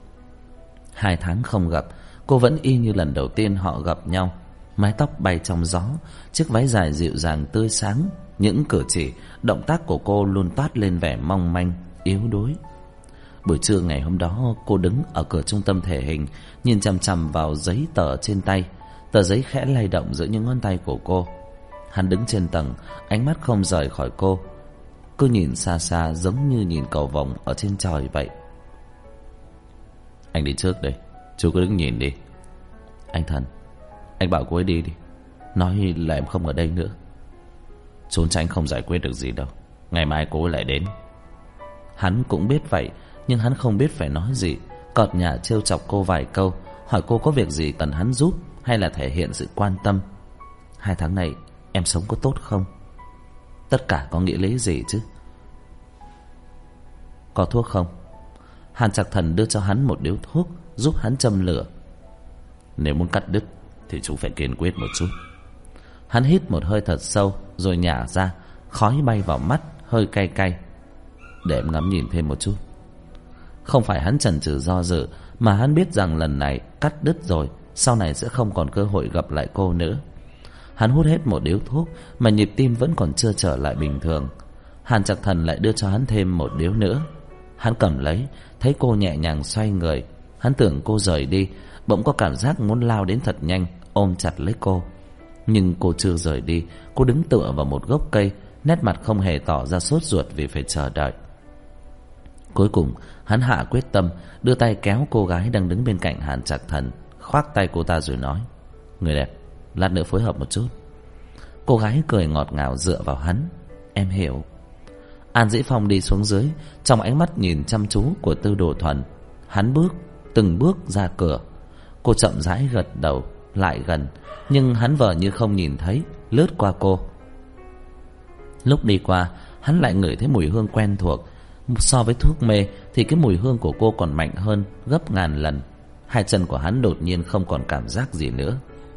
2 tháng không gặp, cô vẫn y như lần đầu tiên họ gặp nhau. Mái tóc bay trong gió, chiếc váy dài dịu dàng tươi sáng, những cử chỉ, động tác của cô luôn toát lên vẻ mong manh, yếu đuối. Buổi trưa ngày hôm đó, cô đứng ở cửa trung tâm thể hình, nhìn chằm chằm vào giấy tờ trên tay. Tờ giấy khẽ lay động giữa những ngón tay của cô. Hắn đứng trên tầng, ánh mắt không rời khỏi cô, cứ nhìn xa xa giống như nhìn cầu vồng ở trên trời vậy. Anh đi trước đây, chú cứ đứng nhìn đi. Anh Thần, anh bảo cô ấy đi đi, nói là em không ở đây nữa. Trốn tránh không giải quyết được gì đâu, ngày mai cô ấy lại đến. Hắn cũng biết vậy, nhưng hắn không biết phải nói gì. Cợt nhả trêu chọc cô vài câu, hỏi cô có việc gì cần hắn giúp hay là thể hiện sự quan tâm. 2 tháng này em sống có tốt không? Tất cả có nghĩa lý gì chứ? Có thuốc không? Hàn Trạc Thần đưa cho hắn một điếu thuốc, giúp hắn châm lửa. Nếu muốn cắt đứt thì chú phải kiên quyết một chút. Hắn hít một hơi thật sâu rồi nhả ra, khói bay vào mắt, hơi cay cay. Để em ngắm nhìn thêm một chút. Không phải hắn chần chừ do dự, mà hắn biết rằng lần này cắt đứt rồi, sau này sẽ không còn cơ hội gặp lại cô nữa. Hắn hút hết một điếu thuốc mà nhịp tim vẫn còn chưa trở lại bình thường. Hàn Trạc Thần lại đưa cho hắn thêm một điếu nữa. Hắn cầm lấy, thấy cô nhẹ nhàng xoay người. Hắn tưởng cô rời đi, bỗng có cảm giác muốn lao đến thật nhanh, ôm chặt lấy cô. Nhưng cô chưa rời đi, cô đứng tựa vào một gốc cây, nét mặt không hề tỏ ra sốt ruột vì phải chờ đợi. Cuối cùng hắn hạ quyết tâm, đưa tay kéo cô gái đang đứng bên cạnh Hàn Trạc Thần, khoác tay cô ta rồi nói: Người đẹp, lát nữa phối hợp một chút. Cô gái cười ngọt ngào dựa vào hắn: Em hiểu. An Dĩ Phong đi xuống dưới, trong ánh mắt nhìn chăm chú của Tư Đồ Thuần. Hắn từng bước ra cửa. Cô chậm rãi gật đầu, lại gần, nhưng hắn vờ như không nhìn thấy, lướt qua cô. Lúc đi qua, hắn lại ngửi thấy mùi hương quen thuộc. So với thuốc mê thì cái mùi hương của cô còn mạnh hơn gấp ngàn lần. Hai chân của hắn đột nhiên không còn cảm giác gì nữa.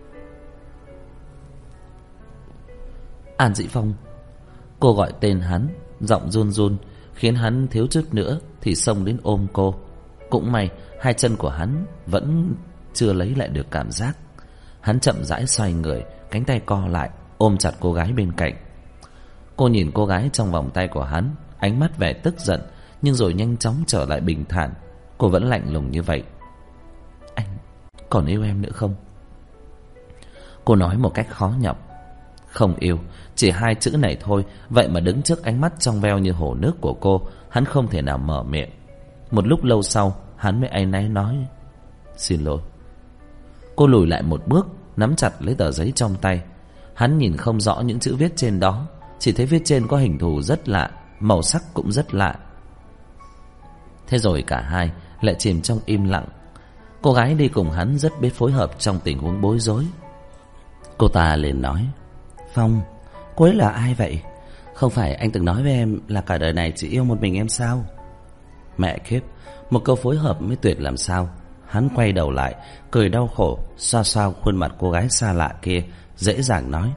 An Dĩ Phong. Cô gọi tên hắn, giọng run run, khiến hắn thiếu chút nữa thì xông đến ôm cô. Cũng may hai chân của hắn vẫn chưa lấy lại được cảm giác. Hắn chậm rãi xoay người, cánh tay co lại, ôm chặt cô gái bên cạnh. Cô nhìn cô gái trong vòng tay của hắn, ánh mắt vẻ tức giận, nhưng rồi nhanh chóng trở lại bình thản. Cô vẫn lạnh lùng như vậy. Anh còn yêu em nữa không? Cô nói một cách khó nhọc. Không yêu, chỉ 2 chữ này thôi. Vậy mà đứng trước ánh mắt trong veo như hồ nước của cô, hắn không thể nào mở miệng. Một lúc lâu sau, hắn mới áy náy nói: Xin lỗi. Cô lùi lại một bước, nắm chặt lấy tờ giấy trong tay. Hắn nhìn không rõ những chữ viết trên đó, chỉ thấy viết trên có hình thù rất lạ, màu sắc cũng rất lạ. Thế rồi cả hai lại chìm trong im lặng. Cô gái đi cùng hắn rất biết phối hợp trong tình huống bối rối. Cô ta liền nói: Phong, cô ấy là ai vậy? Không phải anh từng nói với em là cả đời này chỉ yêu một mình em sao? Mẹ kiếp, một câu phối hợp mới tuyệt làm sao. Hắn quay đầu lại, cười đau khổ, xoa xoa khuôn mặt cô gái xa lạ kia, dễ dàng nói: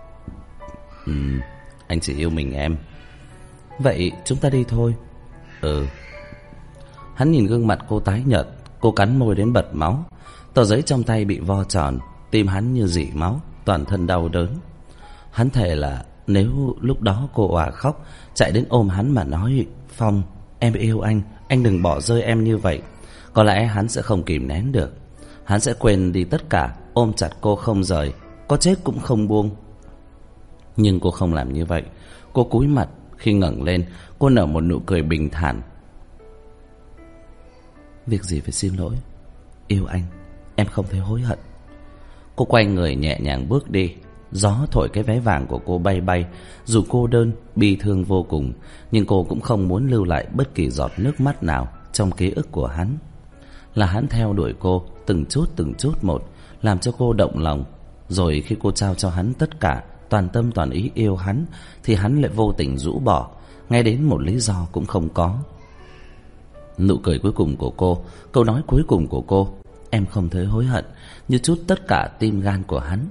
Anh chỉ yêu mình em. Vậy chúng ta đi thôi. Hắn nhìn gương mặt cô tái nhợt, cô cắn môi đến bật máu. Tờ giấy trong tay bị vo tròn, tim hắn như rỉ máu, toàn thân đau đớn. Hắn thề là nếu lúc đó cô òa khóc, chạy đến ôm hắn mà nói: Phong, em yêu anh đừng bỏ rơi em như vậy, có lẽ hắn sẽ không kìm nén được. Hắn sẽ quên đi tất cả, ôm chặt cô không rời, có chết cũng không buông. Nhưng cô không làm như vậy. Cô cúi mặt, khi ngẩng lên, cô nở một nụ cười bình thản. Việc gì phải xin lỗi, yêu anh, em không thấy hối hận. Cô quay người nhẹ nhàng bước đi. Gió thổi cái váy vàng của cô bay bay. Dù cô đơn, bi thương vô cùng, nhưng cô cũng không muốn lưu lại bất kỳ giọt nước mắt nào trong ký ức của hắn. Là hắn theo đuổi cô từng chút một, làm cho cô động lòng. Rồi khi cô trao cho hắn tất cả, toàn tâm toàn ý yêu hắn, thì hắn lại vô tình rũ bỏ, ngay đến một lý do cũng không có. Nụ cười cuối cùng của cô, câu nói cuối cùng của cô, em không thấy hối hận, như chút tất cả tim gan của hắn.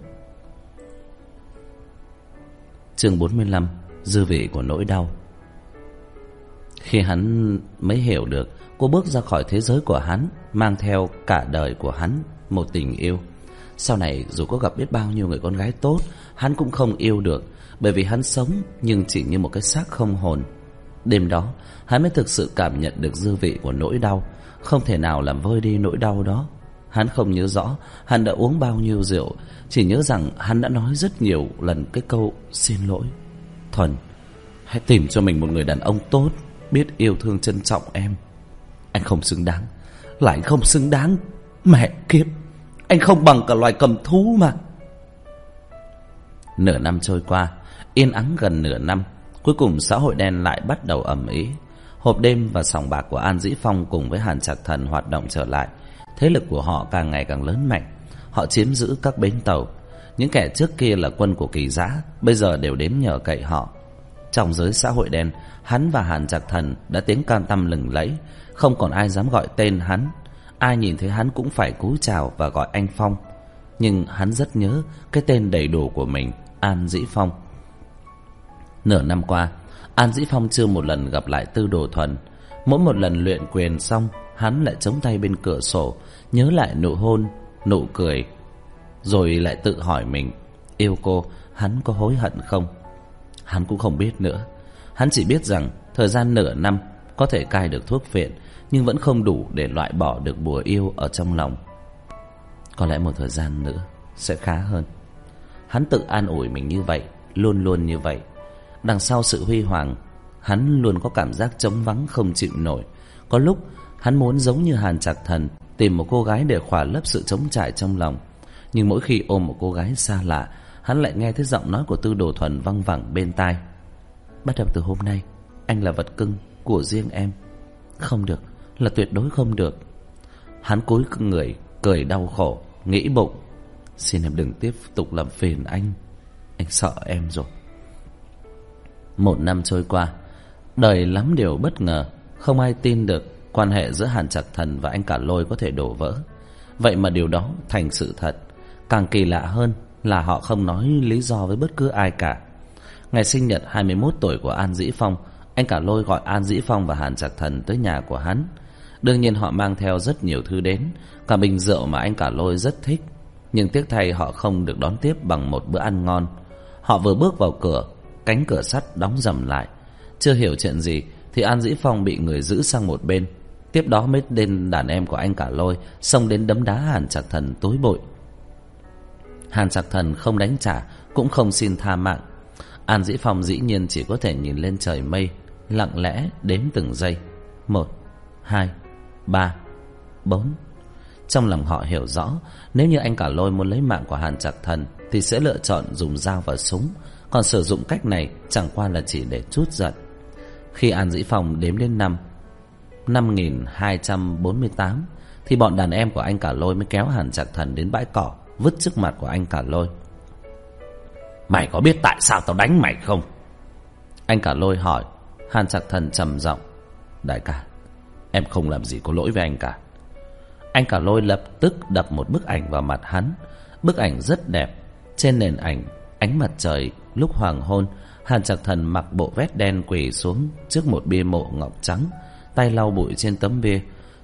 Chương 45: Dư vị của nỗi đau. Khi hắn mới hiểu được cô bước ra khỏi thế giới của hắn, mang theo cả đời của hắn một tình yêu. Sau này dù có gặp biết bao nhiêu người con gái tốt, hắn cũng không yêu được, bởi vì hắn sống nhưng chỉ như một cái xác không hồn. Đêm đó hắn mới thực sự cảm nhận được dư vị của nỗi đau, không thể nào làm vơi đi nỗi đau đó. Hắn không nhớ rõ hắn đã uống bao nhiêu rượu, chỉ nhớ rằng hắn đã nói rất nhiều lần cái câu xin lỗi. Thuần, hãy tìm cho mình một người đàn ông tốt, biết yêu thương trân trọng em. Anh không xứng đáng, lại không xứng đáng. Mẹ kiếp, anh không bằng cả loài cầm thú mà. Nửa năm trôi qua, yên ắng gần nửa năm. Cuối cùng xã hội đen lại bắt đầu ầm ĩ. Hộp đêm và sòng bạc của An Dĩ Phong cùng với Hàn Trạc Thần hoạt động trở lại. Thế lực của họ càng ngày càng lớn mạnh. Họ chiếm giữ các bến tàu. Những kẻ trước kia là quân của Kỳ Dã bây giờ đều đến nhờ cậy họ. Trong giới xã hội đen, hắn và Hàn Trạc Thần đã tiếng cam tăm lừng lẫy, không còn ai dám gọi tên hắn. Ai nhìn thấy hắn cũng phải cúi chào và gọi anh Phong. Nhưng hắn rất nhớ cái tên đầy đủ của mình, An Dĩ Phong. Nửa năm qua, An Dĩ Phong chưa một lần gặp lại Tư Đồ Thuần. Mỗi một lần luyện quyền xong, hắn lại chống tay bên cửa sổ, nhớ lại nụ hôn, nụ cười, rồi lại tự hỏi mình, yêu cô, hắn có hối hận không? Hắn cũng không biết nữa. Hắn chỉ biết rằng thời gian nửa năm có thể cai được thuốc phiện, nhưng vẫn không đủ để loại bỏ được bùa yêu ở trong lòng. Có lẽ một thời gian nữa sẽ khá hơn. Hắn tự an ủi mình như vậy, luôn luôn như vậy. Đằng sau sự huy hoàng, hắn luôn có cảm giác trống vắng không chịu nổi. Có lúc hắn muốn giống như Hàn Trạc Thần, tìm một cô gái để khỏa lấp sự trống trải trong lòng. Nhưng mỗi khi ôm một cô gái xa lạ, hắn lại nghe thấy giọng nói của Tư Đồ Thuần văng vẳng bên tai. Bắt đầu từ hôm nay, anh là vật cưng của riêng em. Không được, là tuyệt đối không được. Hắn cúi người, cười đau khổ, nghĩ bụng, xin em đừng tiếp tục làm phiền anh sợ em rồi. Một năm trôi qua, đời lắm điều bất ngờ. Không ai tin được quan hệ giữa Hàn Trạc Thần và anh Cả Lôi có thể đổ vỡ. Vậy mà điều đó thành sự thật. Càng kỳ lạ hơn là họ không nói lý do với bất cứ ai cả. Ngày sinh nhật 21 tuổi của An Dĩ Phong, anh Cả Lôi gọi An Dĩ Phong và Hàn Trạc Thần tới nhà của hắn. Đương nhiên họ mang theo rất nhiều thứ đến, cả bình rượu mà anh Cả Lôi rất thích. Nhưng tiếc thay họ không được đón tiếp bằng một bữa ăn ngon. Họ vừa bước vào cửa, cánh cửa sắt đóng rầm lại. Chưa hiểu chuyện gì thì An Dĩ Phong bị người giữ sang một bên. Tiếp đó mấy tên đàn em của anh Cả Lôi xông đến đấm đá Hàn Trạc Thần tối bội. Hàn Trạc Thần không đánh trả, cũng không xin tha mạng. An Dĩ Phong dĩ nhiên chỉ có thể nhìn lên trời mây, lặng lẽ đếm từng giây. 1, 2, 3, 4. Trong lòng họ hiểu rõ, nếu như anh Cả Lôi muốn lấy mạng của Hàn Trạc Thần thì sẽ lựa chọn dùng dao và súng. Còn sử dụng cách này chẳng qua là chỉ để trút giận. Khi An Dĩ Phong đếm đến 5248 thì bọn đàn em của anh Cả Lôi mới kéo Hàn Trạc Thần đến bãi cỏ, vứt trước mặt của anh Cả Lôi. Mày có biết tại sao tao đánh mày không? Anh Cả Lôi hỏi. Hàn Trạc Thần trầm giọng, đại ca, em không làm gì có lỗi với anh cả. Anh Cả Lôi lập tức đập một bức ảnh vào mặt hắn. Bức ảnh rất đẹp. Trên nền ảnh, ánh mặt trời lúc hoàng hôn, Hàn Trạc Thần mặc bộ vest đen quỳ xuống trước một bia mộ ngọc trắng, tay lau bụi trên tấm bia,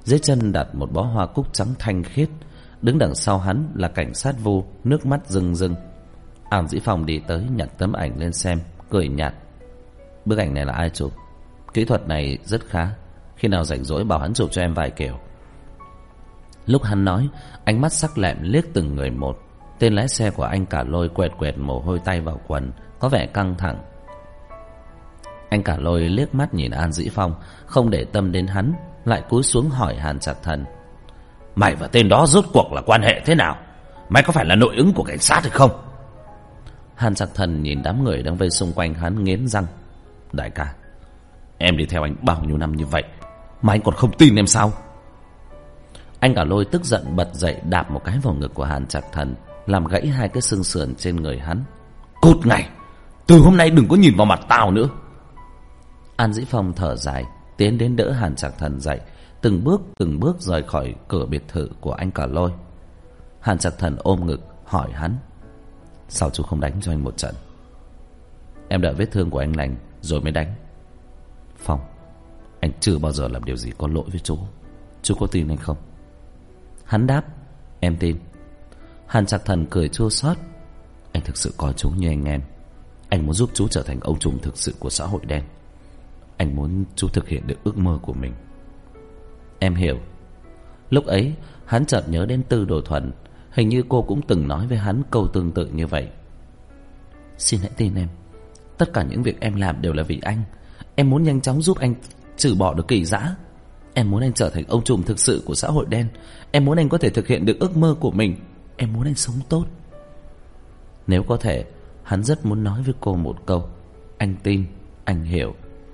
Dưới chân đặt một bó hoa cúc trắng thanh khiết. Đứng đằng sau hắn là cảnh sát Vu, nước mắt rưng rưng. An Dĩ Phong đi tới nhặt tấm ảnh lên xem, cười nhạt. Bức ảnh này là ai chụp? Kỹ thuật này rất khá, khi nào rảnh rỗi bảo hắn chụp cho em vài kiểu. Lúc hắn nói, ánh mắt sắc lẹm liếc từng người một. Tên lái xe của anh Cả Lôi quẹt quẹt mồ hôi tay vào quần, có vẻ căng thẳng. Anh Cả Lôi liếc mắt nhìn An Dĩ Phong, không để tâm đến hắn, lại cúi xuống hỏi Hàn Trạc Thần: Mày và tên đó rốt cuộc là quan hệ thế nào? Mày có phải là nội ứng của cảnh sát hay không? Hàn Trạc Thần nhìn đám người đang vây xung quanh hắn nghiến răng: Đại ca, em đi theo anh bao nhiêu năm như vậy mà anh còn không tin em sao? Anh Cả Lôi tức giận bật dậy đạp một cái vào ngực của Hàn Trạc Thần, làm gãy hai cái xương sườn trên người hắn. Cút ngay, từ hôm nay đừng có nhìn vào mặt tao nữa. An Dĩ Phong thở dài, tiến đến đỡ Hàn Trạc Thần dậy, từng bước rời khỏi cửa biệt thự của anh Cả Lôi. Hàn Trạc Thần ôm ngực hỏi hắn: Sao chú không đánh cho anh một trận? Em đợi vết thương của anh lành rồi mới đánh. Phong, anh chưa bao giờ làm điều gì có lỗi với chú có tin anh không? Hắn đáp: Em tin. Hàn Trạc Thần cười chua xót: Anh thực sự coi chú như anh em. Anh muốn giúp chú trở thành ông trùm thực sự của xã hội đen. Anh muốn chú thực hiện được ước mơ của mình. Em hiểu. Lúc ấy hắn chợt nhớ đến Tư Đồ Thuần. Hình như cô cũng từng nói với hắn câu tương tự như vậy. Xin hãy tin em, tất cả những việc em làm đều là vì anh. Em muốn nhanh chóng giúp anh trừ bỏ được Kỳ Dã. Em muốn anh trở thành ông trùm thực sự của xã hội đen. Em muốn anh có thể thực hiện được ước mơ của mình. Em muốn anh sống tốt. Nếu có thể, hắn rất muốn nói với cô một câu: Anh tin, anh hiểu.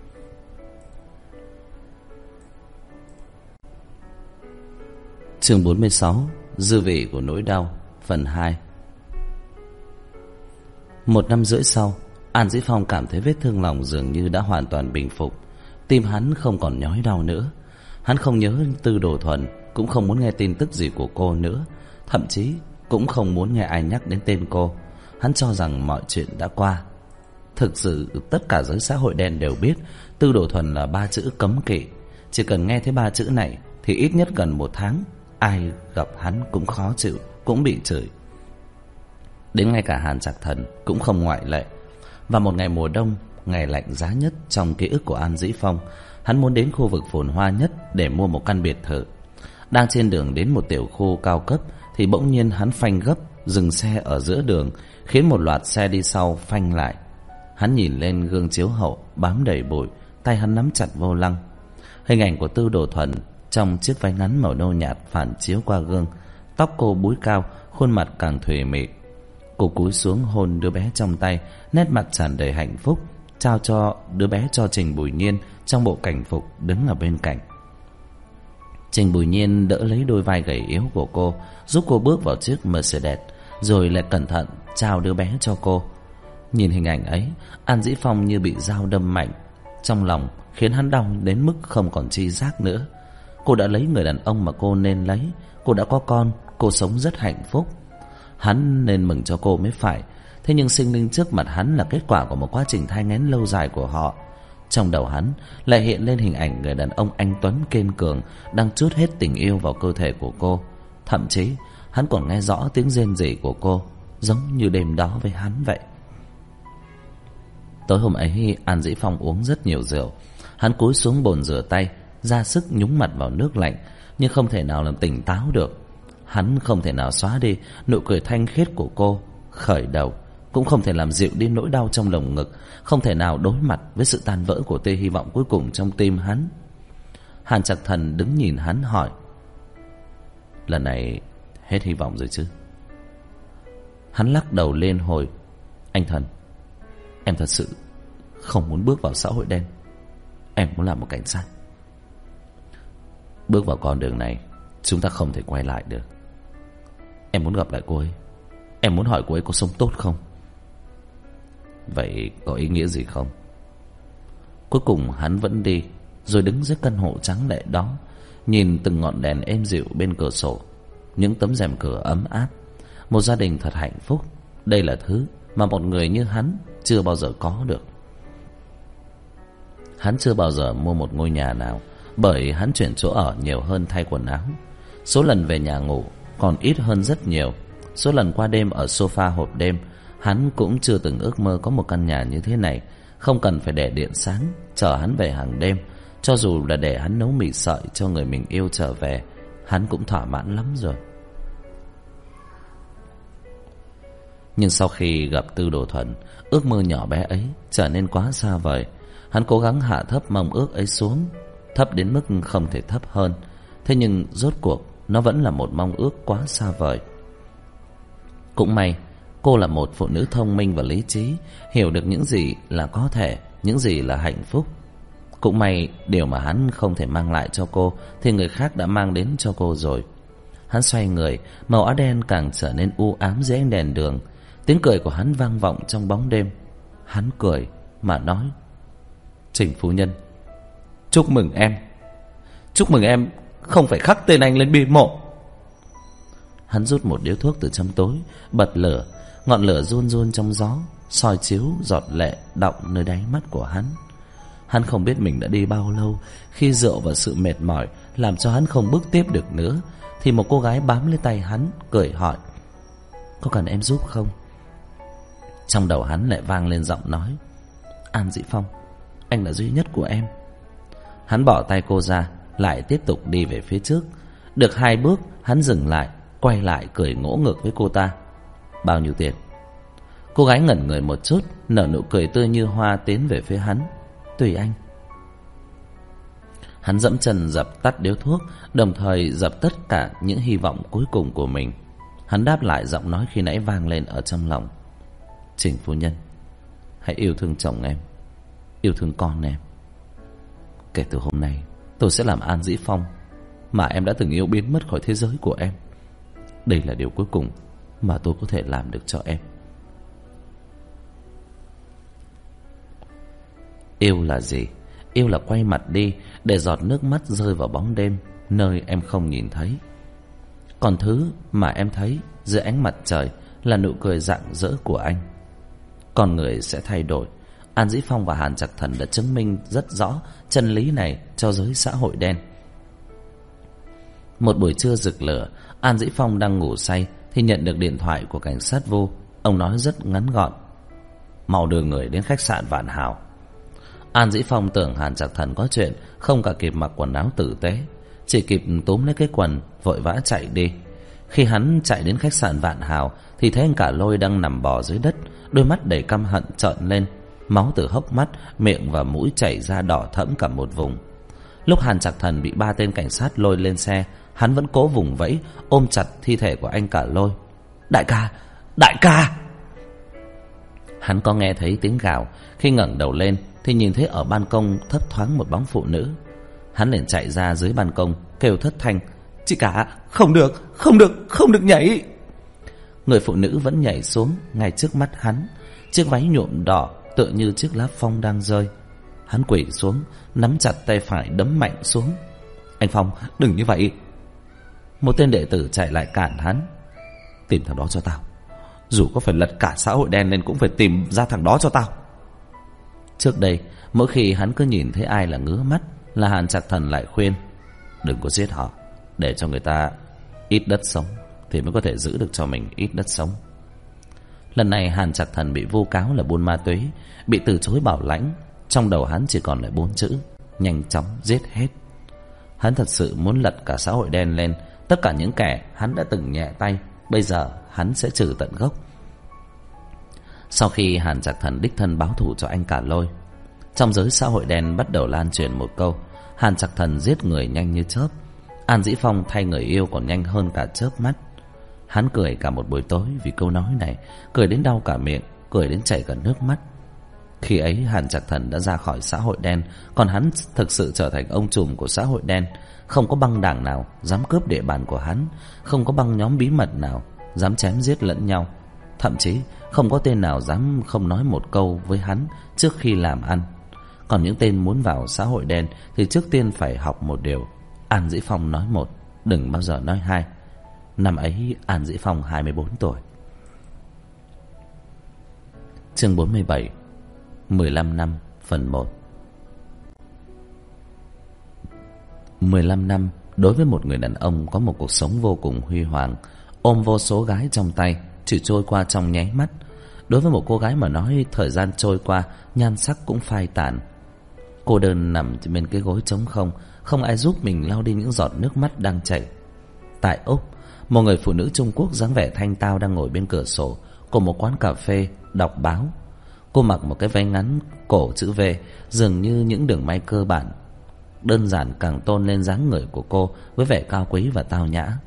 Chương 46: Dư vị của nỗi đau, phần 2. 1 năm rưỡi sau, An Dĩ Phong cảm thấy vết thương lòng dường như đã hoàn toàn bình phục. Tim hắn không còn nhói đau nữa. Hắn không nhớ Tư Đồ Thuần, cũng không muốn nghe tin tức gì của cô nữa. Thậm chí cũng không muốn nghe ai nhắc đến tên cô. Hắn cho rằng mọi chuyện đã qua. Thực sự tất cả giới xã hội đen đều biết Tư Đồ Thuần là 3 chữ cấm kỵ. Chỉ cần nghe thấy 3 chữ này thì ít nhất gần 1 tháng ai gặp hắn cũng khó chịu, cũng bị chửi. Đến ngay cả Hàn Trạc Thần cũng không ngoại lệ. Và một ngày mùa đông, ngày lạnh giá nhất trong ký ức của An Dĩ Phong, hắn muốn đến khu vực phồn hoa nhất để mua một căn biệt thự. Đang trên đường đến một tiểu khu cao cấp thì bỗng nhiên hắn phanh gấp, dừng xe ở giữa đường, khiến một loạt xe đi sau phanh lại. Hắn nhìn lên gương chiếu hậu bám đầy bụi, tay hắn nắm chặt vô lăng. Hình ảnh của Tư Đồ Thuần trong chiếc váy ngắn màu nâu nhạt phản chiếu qua gương. Tóc cô búi cao, khuôn mặt càng thùy mị. Cô cúi xuống hôn đứa bé trong tay, nét mặt tràn đầy hạnh phúc, trao cho đứa bé cho Trình Bùi Nhiên trong bộ cảnh phục đứng ở bên cạnh. Trình Bùi Nhiên đỡ lấy đôi vai gầy yếu của cô, giúp cô bước vào chiếc Mercedes, rồi lại cẩn thận trao đứa bé cho cô. Nhìn hình ảnh ấy, An Dĩ Phong như bị dao đâm mạnh, trong lòng khiến hắn đau đến mức không còn tri giác nữa. Cô đã lấy người đàn ông mà cô nên lấy, cô đã có con, cô sống rất hạnh phúc. Hắn nên mừng cho cô mới phải. Thế nhưng sinh linh trước mặt hắn là kết quả của một quá trình thai nghén lâu dài của họ. Trong đầu hắn lại hiện lên hình ảnh người đàn ông anh tuấn kiên cường đang trút hết tình yêu vào cơ thể của cô. Thậm chí hắn còn nghe rõ tiếng rên rỉ của cô, giống như đêm đó với hắn vậy. Tối hôm ấy An Dĩ Phong uống rất nhiều rượu. Hắn cúi xuống bồn rửa tay, ra sức nhúng mặt vào nước lạnh, nhưng không thể nào làm tỉnh táo được. Hắn không thể nào xóa đi nụ cười thanh khiết của cô khởi đầu, cũng không thể làm dịu đi nỗi đau trong lồng ngực, không thể nào đối mặt với sự tan vỡ của tia hy vọng cuối cùng trong tim hắn. Hàn Trạc Thần đứng nhìn hắn hỏi: Lần này hết hy vọng rồi chứ? Hắn lắc đầu lên hồi: Anh Thần, em thật sự không muốn bước vào xã hội đen. Em muốn làm một cảnh sát. Bước vào con đường này, chúng ta không thể quay lại được. Em muốn gặp lại cô ấy. Em muốn hỏi cô ấy có sống tốt không. Vậy có ý nghĩa gì không? Cuối cùng hắn vẫn đi, rồi đứng dưới căn hộ trắng lệ đó, nhìn từng ngọn đèn êm dịu bên cửa sổ, những tấm rèm cửa ấm áp. Một gia đình thật hạnh phúc. Đây là thứ mà một người như hắn chưa bao giờ có được. Hắn chưa bao giờ mua một ngôi nhà nào bởi hắn chuyển chỗ ở nhiều hơn thay quần áo. Số lần về nhà ngủ còn ít hơn rất nhiều. Số lần qua đêm ở sofa hộp đêm, hắn cũng chưa từng ước mơ có một căn nhà như thế này, không cần phải để điện sáng chở hắn về hàng đêm. Cho dù là để hắn nấu mì sợi cho người mình yêu trở về, hắn cũng thỏa mãn lắm rồi. Nhưng sau khi gặp Tư Đồ Thuần, ước mơ nhỏ bé ấy trở nên quá xa vời. Hắn cố gắng hạ thấp mong ước ấy xuống, thấp đến mức không thể thấp hơn. Thế nhưng rốt cuộc nó vẫn là một mong ước quá xa vời. Cũng may cô là một phụ nữ thông minh và lý trí, hiểu được những gì là có thể, những gì là hạnh phúc. Cũng may điều mà hắn không thể mang lại cho cô thì người khác đã mang đến cho cô rồi. Hắn xoay người, màu áo đen càng trở nên u ám dưới ánh đèn đường. Tiếng cười của hắn vang vọng trong bóng đêm. Hắn cười mà nói: Trình phu nhân, chúc mừng em. Chúc mừng em không phải khắc tên anh lên bia mộ. Hắn rút một điếu thuốc từ trong tối, bật lửa. Ngọn lửa run run trong gió, soi chiếu giọt lệ đọng nơi đáy mắt của hắn. Hắn không biết mình đã đi bao lâu, khi rượu và sự mệt mỏi làm cho hắn không bước tiếp được nữa, thì một cô gái bám lấy tay hắn, cười hỏi: Có cần em giúp không? Trong đầu hắn lại vang lên giọng nói: An Dĩ Phong, anh là duy nhất của em. Hắn bỏ tay cô ra, lại tiếp tục đi về phía trước. Được 2 bước, hắn dừng lại, quay lại cười ngỗ ngược với cô ta: Bao nhiêu tiền? Cô gái ngẩn người một chút, nở nụ cười tươi như hoa tiến về phía hắn: Tùy anh. Hắn dẫm chân dập tắt điếu thuốc, đồng thời dập tất cả những hy vọng cuối cùng của mình. Hắn đáp lại giọng nói khi nãy vang lên ở trong lòng: Trình phu nhân, hãy yêu thương chồng em, yêu thương con em. Kể từ hôm nay, tôi sẽ làm An Dĩ Phong mà em đã từng yêu biến mất khỏi thế giới của em. Đây là điều cuối cùng mà tôi có thể làm được cho em. Yêu là gì? Yêu là quay mặt đi để giọt nước mắt rơi vào bóng đêm, nơi em không nhìn thấy. Còn thứ mà em thấy dưới ánh mặt trời là nụ cười rạng rỡ của anh. Con người sẽ thay đổi. An Dĩ Phong và Hàn Trạc Thần đã chứng minh rất rõ chân lý này cho giới xã hội đen. Một buổi trưa rực lửa, An Dĩ Phong đang ngủ say thì nhận được điện thoại của cảnh sát Vu. Ông nói rất ngắn gọn: Mau đưa người đến khách sạn Vạn Hào. An Dĩ Phong tưởng Hàn Trạc Thần có chuyện, không cả kịp mặc quần áo tử tế, chỉ kịp túm lấy cái quần vội vã chạy đi. Khi hắn chạy đến khách sạn Vạn Hào thì thấy anh Cả Lôi đang nằm bò dưới đất, đôi mắt đầy căm hận trợn lên, máu từ hốc mắt, miệng và mũi chảy ra đỏ thẫm cả một vùng. Lúc Hàn Trạc Thần bị 3 tên cảnh sát lôi lên xe, hắn vẫn cố vùng vẫy ôm chặt thi thể của anh Cả Lôi. Đại ca, đại ca! Hắn có nghe thấy tiếng gào. Khi ngẩng đầu lên thì nhìn thấy ở ban công thấp thoáng một bóng phụ nữ. Hắn liền chạy ra dưới ban công kêu thất thanh: Chị cả, không được, không được, không được nhảy! Người phụ nữ vẫn nhảy xuống ngay trước mắt hắn. Chiếc váy nhuộm đỏ tựa như chiếc lá phong đang rơi. Hắn quỳ xuống, nắm chặt tay phải đấm mạnh xuống. Anh Phong, đừng như vậy! Một tên đệ tử chạy lại cản hắn: Tìm thằng đó cho tao. Dù có phải lật cả xã hội đen lên cũng phải tìm ra thằng đó cho tao. Trước đây, mỗi khi hắn cứ nhìn thấy ai là ngứa mắt là Hàn Trạc Thần lại khuyên: Đừng có giết họ, để cho người ta ít đất sống thì mới có thể giữ được cho mình ít đất sống. Lần này Hàn Trạc Thần bị vu cáo là buôn ma túy, bị từ chối bảo lãnh. Trong đầu hắn chỉ còn lại 4 chữ: nhanh chóng giết hết. Hắn thật sự muốn lật cả xã hội đen lên. Tất cả những kẻ hắn đã từng nhẹ tay, bây giờ hắn sẽ trừ tận gốc. Sau khi Hàn Trạc Thần đích thân báo thù cho anh Cả Lôi, trong giới xã hội đen bắt đầu lan truyền một câu: Hàn Trạc Thần giết người nhanh như chớp. An Dĩ Phong thay người yêu còn nhanh hơn cả chớp mắt. Hắn cười cả một buổi tối vì câu nói này, cười đến đau cả miệng, cười đến chảy cả nước mắt. Khi ấy Hàn Trạc Thần đã ra khỏi xã hội đen, còn hắn thực sự trở thành ông trùm của xã hội đen. Không có băng đảng nào dám cướp địa bàn của hắn, không có băng nhóm bí mật nào dám chém giết lẫn nhau. Thậm chí không có tên nào dám không nói một câu với hắn trước khi làm ăn. Còn những tên muốn vào xã hội đen thì trước tiên phải học một điều: An Dĩ Phong nói một, đừng bao giờ nói hai. Năm ấy An Dĩ Phong 24 tuổi. Chương 47, 15 năm phần 1. 15 năm đối với một người đàn ông có một cuộc sống vô cùng huy hoàng, ôm vô số gái trong tay, chỉ trôi qua trong nháy mắt. Đối với một cô gái mà nói thời gian trôi qua, nhan sắc cũng phai tàn. Cô đơn nằm bên cái gối trống không, không ai giúp mình lau đi những giọt nước mắt đang chảy. Tại Úc, một người phụ nữ Trung Quốc dáng vẻ thanh tao đang ngồi bên cửa sổ của một quán cà phê đọc báo. Cô mặc một cái váy ngắn cổ chữ V, dường như những đường may cơ bản đơn giản càng tôn lên dáng người của cô với vẻ cao quý và tao nhã.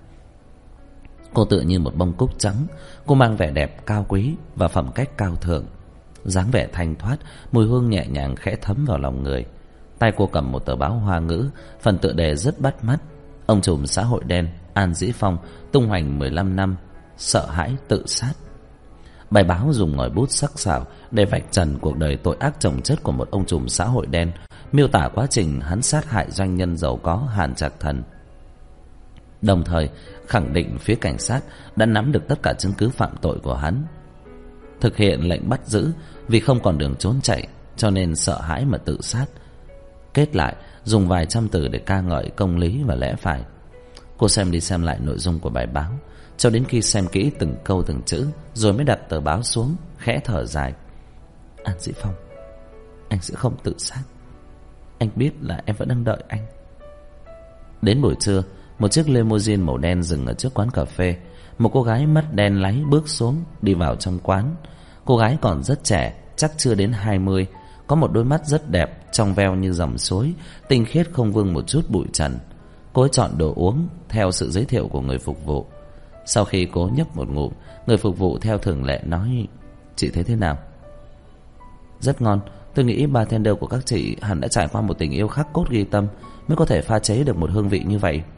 Cô tựa như một bông cúc trắng, cô mang vẻ đẹp cao quý và phẩm cách cao thượng. Dáng vẻ thanh thoát, mùi hương nhẹ nhàng khẽ thấm vào lòng người. Tay cô cầm một tờ báo Hoa ngữ, phần tựa đề rất bắt mắt: ông trùm xã hội đen An Dĩ Phong tung hoành 15 năm, sợ hãi tự sát. Bài báo dùng ngòi bút sắc sảo để vạch trần cuộc đời tội ác chồng chất của một ông trùm xã hội đen, miêu tả quá trình hắn sát hại doanh nhân giàu có Hàn Trạc Thần. Đồng thời khẳng định phía cảnh sát đã nắm được tất cả chứng cứ phạm tội của hắn, thực hiện lệnh bắt giữ vì không còn đường trốn chạy, cho nên sợ hãi mà tự sát. Kết lại dùng vài trăm từ để ca ngợi công lý và lẽ phải. Cô xem đi xem lại nội dung của bài báo, cho đến khi xem kỹ từng câu từng chữ, rồi mới đặt tờ báo xuống, khẽ thở dài. An Dĩ Phong, anh sẽ không tự sát. Anh biết là em vẫn đang đợi anh. Đến buổi trưa, một chiếc limousine màu đen dừng ở trước quán cà phê. Một cô gái mắt đen láy bước xuống, đi vào trong quán. Cô gái còn rất trẻ, chắc chưa đến 20, có một đôi mắt rất đẹp, trong veo như dòng suối, tinh khiết không vương một chút bụi trần. Cô ấy chọn đồ uống theo sự giới thiệu của người phục vụ. Sau khi cô nhấp một ngụm, người phục vụ theo thường lệ nói: chị thấy thế nào? Rất ngon. Tôi nghĩ bartender của các chị hẳn đã trải qua một tình yêu khắc cốt ghi tâm mới có thể pha chế được một hương vị như vậy.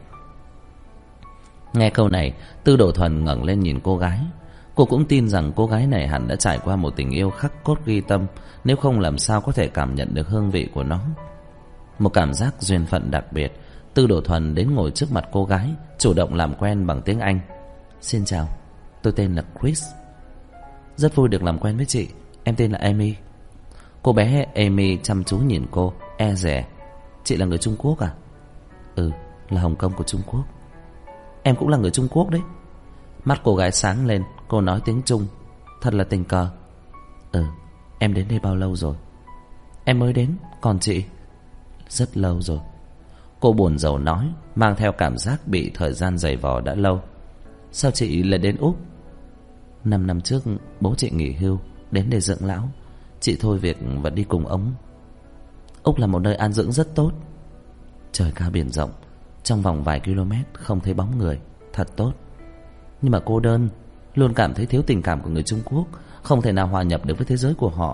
Nghe câu này, Tư Đồ Thuần ngẩng lên nhìn cô gái. Cô cũng tin rằng cô gái này hẳn đã trải qua một tình yêu khắc cốt ghi tâm, nếu không làm sao có thể cảm nhận được hương vị của nó. Một cảm giác duyên phận đặc biệt. Tư Đồ Thuần đến ngồi trước mặt cô gái, chủ động làm quen bằng tiếng Anh. Xin chào, tôi tên là Chris. Rất vui được làm quen với chị. Em tên là Amy. Cô bé Amy chăm chú nhìn cô, e dè. Chị là người Trung Quốc à? Ừ, là Hồng Kông của Trung Quốc. Em cũng là người Trung Quốc đấy. Mắt cô gái sáng lên, cô nói tiếng Trung. Thật là tình cờ. Ừ, em đến đây bao lâu rồi? Em mới đến, còn chị? Rất lâu rồi. Cô buồn rầu nói, mang theo cảm giác bị thời gian giày vò đã lâu. Sao chị lại đến Úc? 5 năm trước bố chị nghỉ hưu, đến để dưỡng lão. Chị thôi việc và đi cùng ông. Úc là một nơi an dưỡng rất tốt. Trời cao biển rộng, trong vòng vài km không thấy bóng người, thật tốt. Nhưng mà cô đơn, luôn cảm thấy thiếu tình cảm của người Trung Quốc, không thể nào hòa nhập được với thế giới của họ.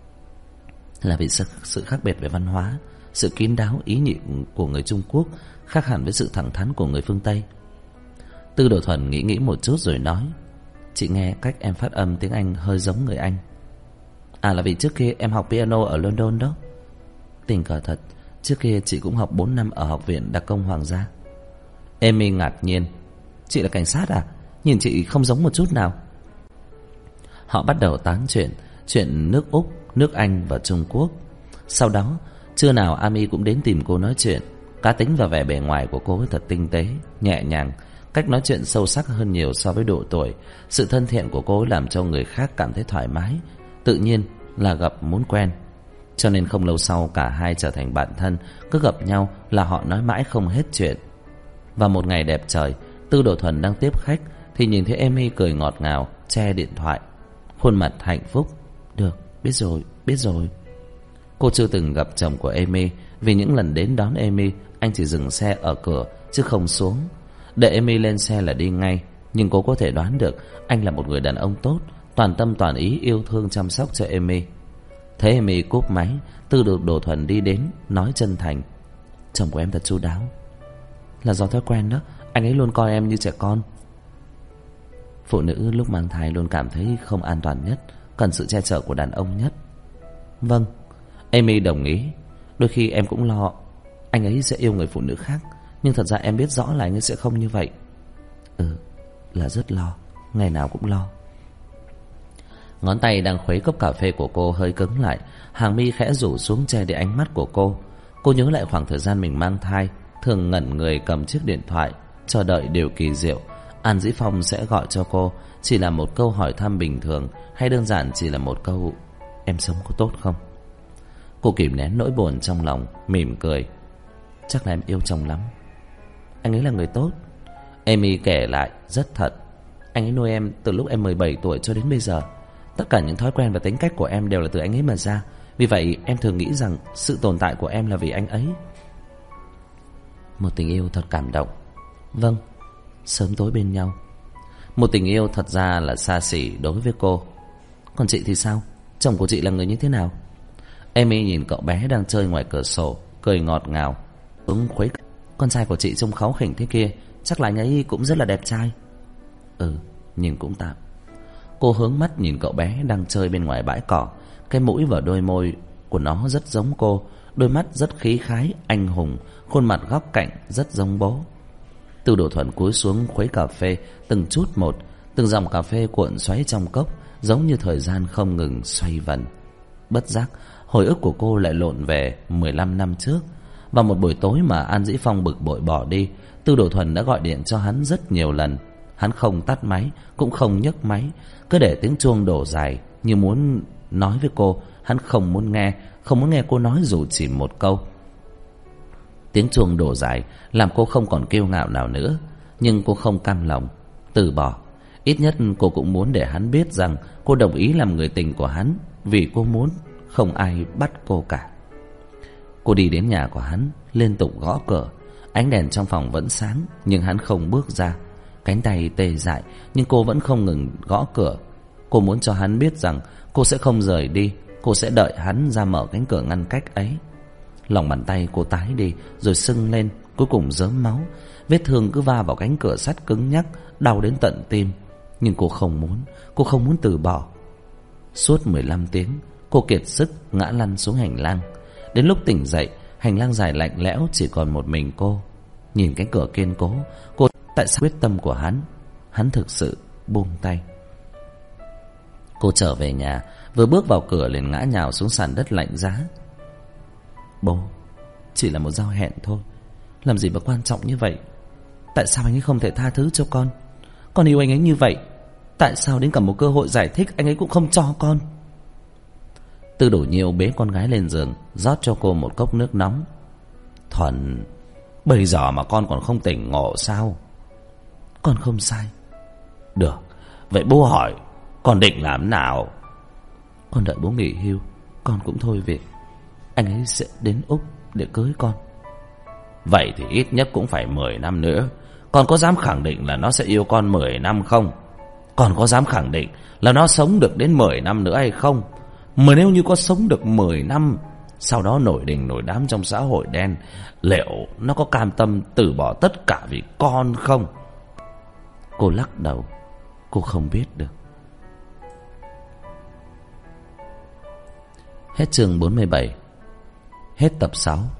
Là vì sự khác biệt về văn hóa, sự kín đáo ý nhị của người Trung Quốc khác hẳn với sự thẳng thắn của người phương Tây. Tư Đồ Thuần nghĩ một chút rồi nói: chị nghe cách em phát âm tiếng Anh hơi giống người Anh. À, là vì trước kia em học piano ở London đó. Tình cờ thật, trước kia chị cũng học 4 năm ở học viện đặc công hoàng gia. Amy ngạc nhiên: chị là cảnh sát à? Nhìn chị không giống một chút nào. Họ bắt đầu tán chuyện nước Úc, nước Anh và Trung Quốc. Sau đó trưa nào Amy cũng đến tìm cô nói chuyện. Cá tính và vẻ bề ngoài của cô ấy thật tinh tế, nhẹ nhàng, cách nói chuyện sâu sắc hơn nhiều so với độ tuổi. Sự thân thiện của cô ấy làm cho người khác cảm thấy thoải mái, tự nhiên là gặp muốn quen. Cho nên không lâu sau cả hai trở thành bạn thân, cứ gặp nhau là họ nói mãi không hết chuyện. Và một ngày đẹp trời, Tư Đồ Thuần đang tiếp khách thì nhìn thấy Amy cười ngọt ngào, che điện thoại, khuôn mặt hạnh phúc. Được, biết rồi. Cô chưa từng gặp chồng của Amy, vì những lần đến đón Amy, anh chỉ dừng xe ở cửa chứ không xuống. Để Amy lên xe là đi ngay. Nhưng cô có thể đoán được anh là một người đàn ông tốt, toàn tâm toàn ý yêu thương chăm sóc cho Amy. Thấy Amy cúp máy, Tư Đồ Thuần đi đến nói chân thành: chồng của em thật chu đáo. Là do thói quen đó, anh ấy luôn coi em như trẻ con. Phụ nữ lúc mang thai luôn cảm thấy không an toàn nhất, cần sự che chở của đàn ông nhất. Vâng, Amy đồng ý. Đôi khi em cũng lo anh ấy sẽ yêu người phụ nữ khác, nhưng thật ra em biết rõ là anh ấy sẽ không như vậy. Ừ, là rất lo, ngày nào cũng lo. Ngón tay đang khuấy cốc cà phê của cô hơi cứng lại, hàng mi khẽ rủ xuống che đi ánh mắt của cô. Cô nhớ lại khoảng thời gian mình mang thai, thường ngẩn người cầm chiếc điện thoại, chờ đợi điều kỳ diệu. An Dĩ Phong sẽ gọi cho cô, chỉ là một câu hỏi thăm bình thường, hay đơn giản chỉ là một câu em sống có tốt không. Cô kìm nén nỗi buồn trong lòng, mỉm cười. Chắc là em yêu chồng lắm. Anh ấy là người tốt. Amy kể lại rất thật. Anh ấy nuôi em từ lúc em 17 tuổi cho đến bây giờ. Tất cả những thói quen và tính cách của em đều là từ anh ấy mà ra. Vì vậy em thường nghĩ rằng sự tồn tại của em là vì anh ấy. Một tình yêu thật cảm động. Vâng, sớm tối bên nhau. Một tình yêu thật ra là xa xỉ đối với cô. Còn chị thì sao? Chồng của chị là người như thế nào? Amy nhìn cậu bé đang chơi ngoài cửa sổ, cười ngọt ngào. Khuấy. Con trai của chị trông kháu khỉnh thế kia, chắc là anh ấy cũng rất là đẹp trai. Nhìn cũng tạm. Cô hướng mắt nhìn cậu bé đang chơi bên ngoài bãi cỏ. Cái mũi và đôi môi của nó rất giống cô. Đôi mắt rất khí khái, anh hùng. Khuôn mặt góc cạnh rất giống bố. Từ Đỗ Thuần cúi xuống khuấy cà phê từng chút một. Từng dòng cà phê cuộn xoáy trong cốc, giống như thời gian không ngừng xoay vần. Bất giác, hồi ức của cô lại lộn về 15 năm trước. Vào một buổi tối mà An Dĩ Phong bực bội bỏ đi, Từ Đỗ Thuần đã gọi điện cho hắn rất nhiều lần. Hắn không tắt máy, cũng không nhấc máy, cứ để tiếng chuông đổ dài, như muốn nói với cô. Hắn không muốn nghe cô nói dù chỉ một câu. Tiếng chuông đổ dài làm cô không còn kiêu ngạo nào nữa. Nhưng cô không cam lòng từ bỏ. Ít nhất cô cũng muốn để hắn biết rằng cô đồng ý làm người tình của hắn, vì cô muốn, không ai bắt cô cả. Cô đi đến nhà của hắn, liên tục gõ cửa. Ánh đèn trong phòng vẫn sáng, nhưng hắn không bước ra. Cánh tay tê dại, nhưng cô vẫn không ngừng gõ cửa. Cô muốn cho hắn biết rằng cô sẽ không rời đi. Cô sẽ đợi hắn ra mở cánh cửa ngăn cách ấy. Lòng bàn tay cô tái đi, rồi sưng lên, cuối cùng rớm máu. Vết thương cứ va vào cánh cửa sắt cứng nhắc, đau đến tận tim. Nhưng cô không muốn từ bỏ. Suốt 15 tiếng, cô kiệt sức ngã lăn xuống hành lang. Đến lúc tỉnh dậy, hành lang dài lạnh lẽo chỉ còn một mình cô. Nhìn cánh cửa kiên cố, cô tại sao quyết tâm của hắn thực sự buông tay. Cô trở về nhà, vừa bước vào cửa liền ngã nhào xuống sàn đất lạnh giá. Bố, chỉ là một giao hẹn thôi, làm gì mà quan trọng như vậy. Tại sao anh ấy không thể tha thứ cho con? Con yêu anh ấy như vậy, tại sao đến cả một cơ hội giải thích anh ấy cũng không cho con? Tư Đổ Nhiêu bế con gái lên giường, rót cho cô một cốc nước nóng. Thuần, bây giờ mà con còn không tỉnh ngộ sao? Con không sai. Được, vậy bố hỏi con định làm nào? Con đợi bố nghỉ hưu, con cũng thôi việc. Anh ấy sẽ đến Úc để cưới con. Vậy thì ít nhất cũng phải 10 năm nữa. Con có dám khẳng định là nó sẽ yêu con 10 năm không? Con có dám khẳng định là nó sống được đến 10 năm nữa hay không? Mà nếu như có sống được 10 năm, sau đó nổi đình nổi đám trong xã hội đen, liệu nó có cam tâm từ bỏ tất cả vì con không? Cô lắc đầu. Cô không biết được. Hết chương 47. Hết tập 6.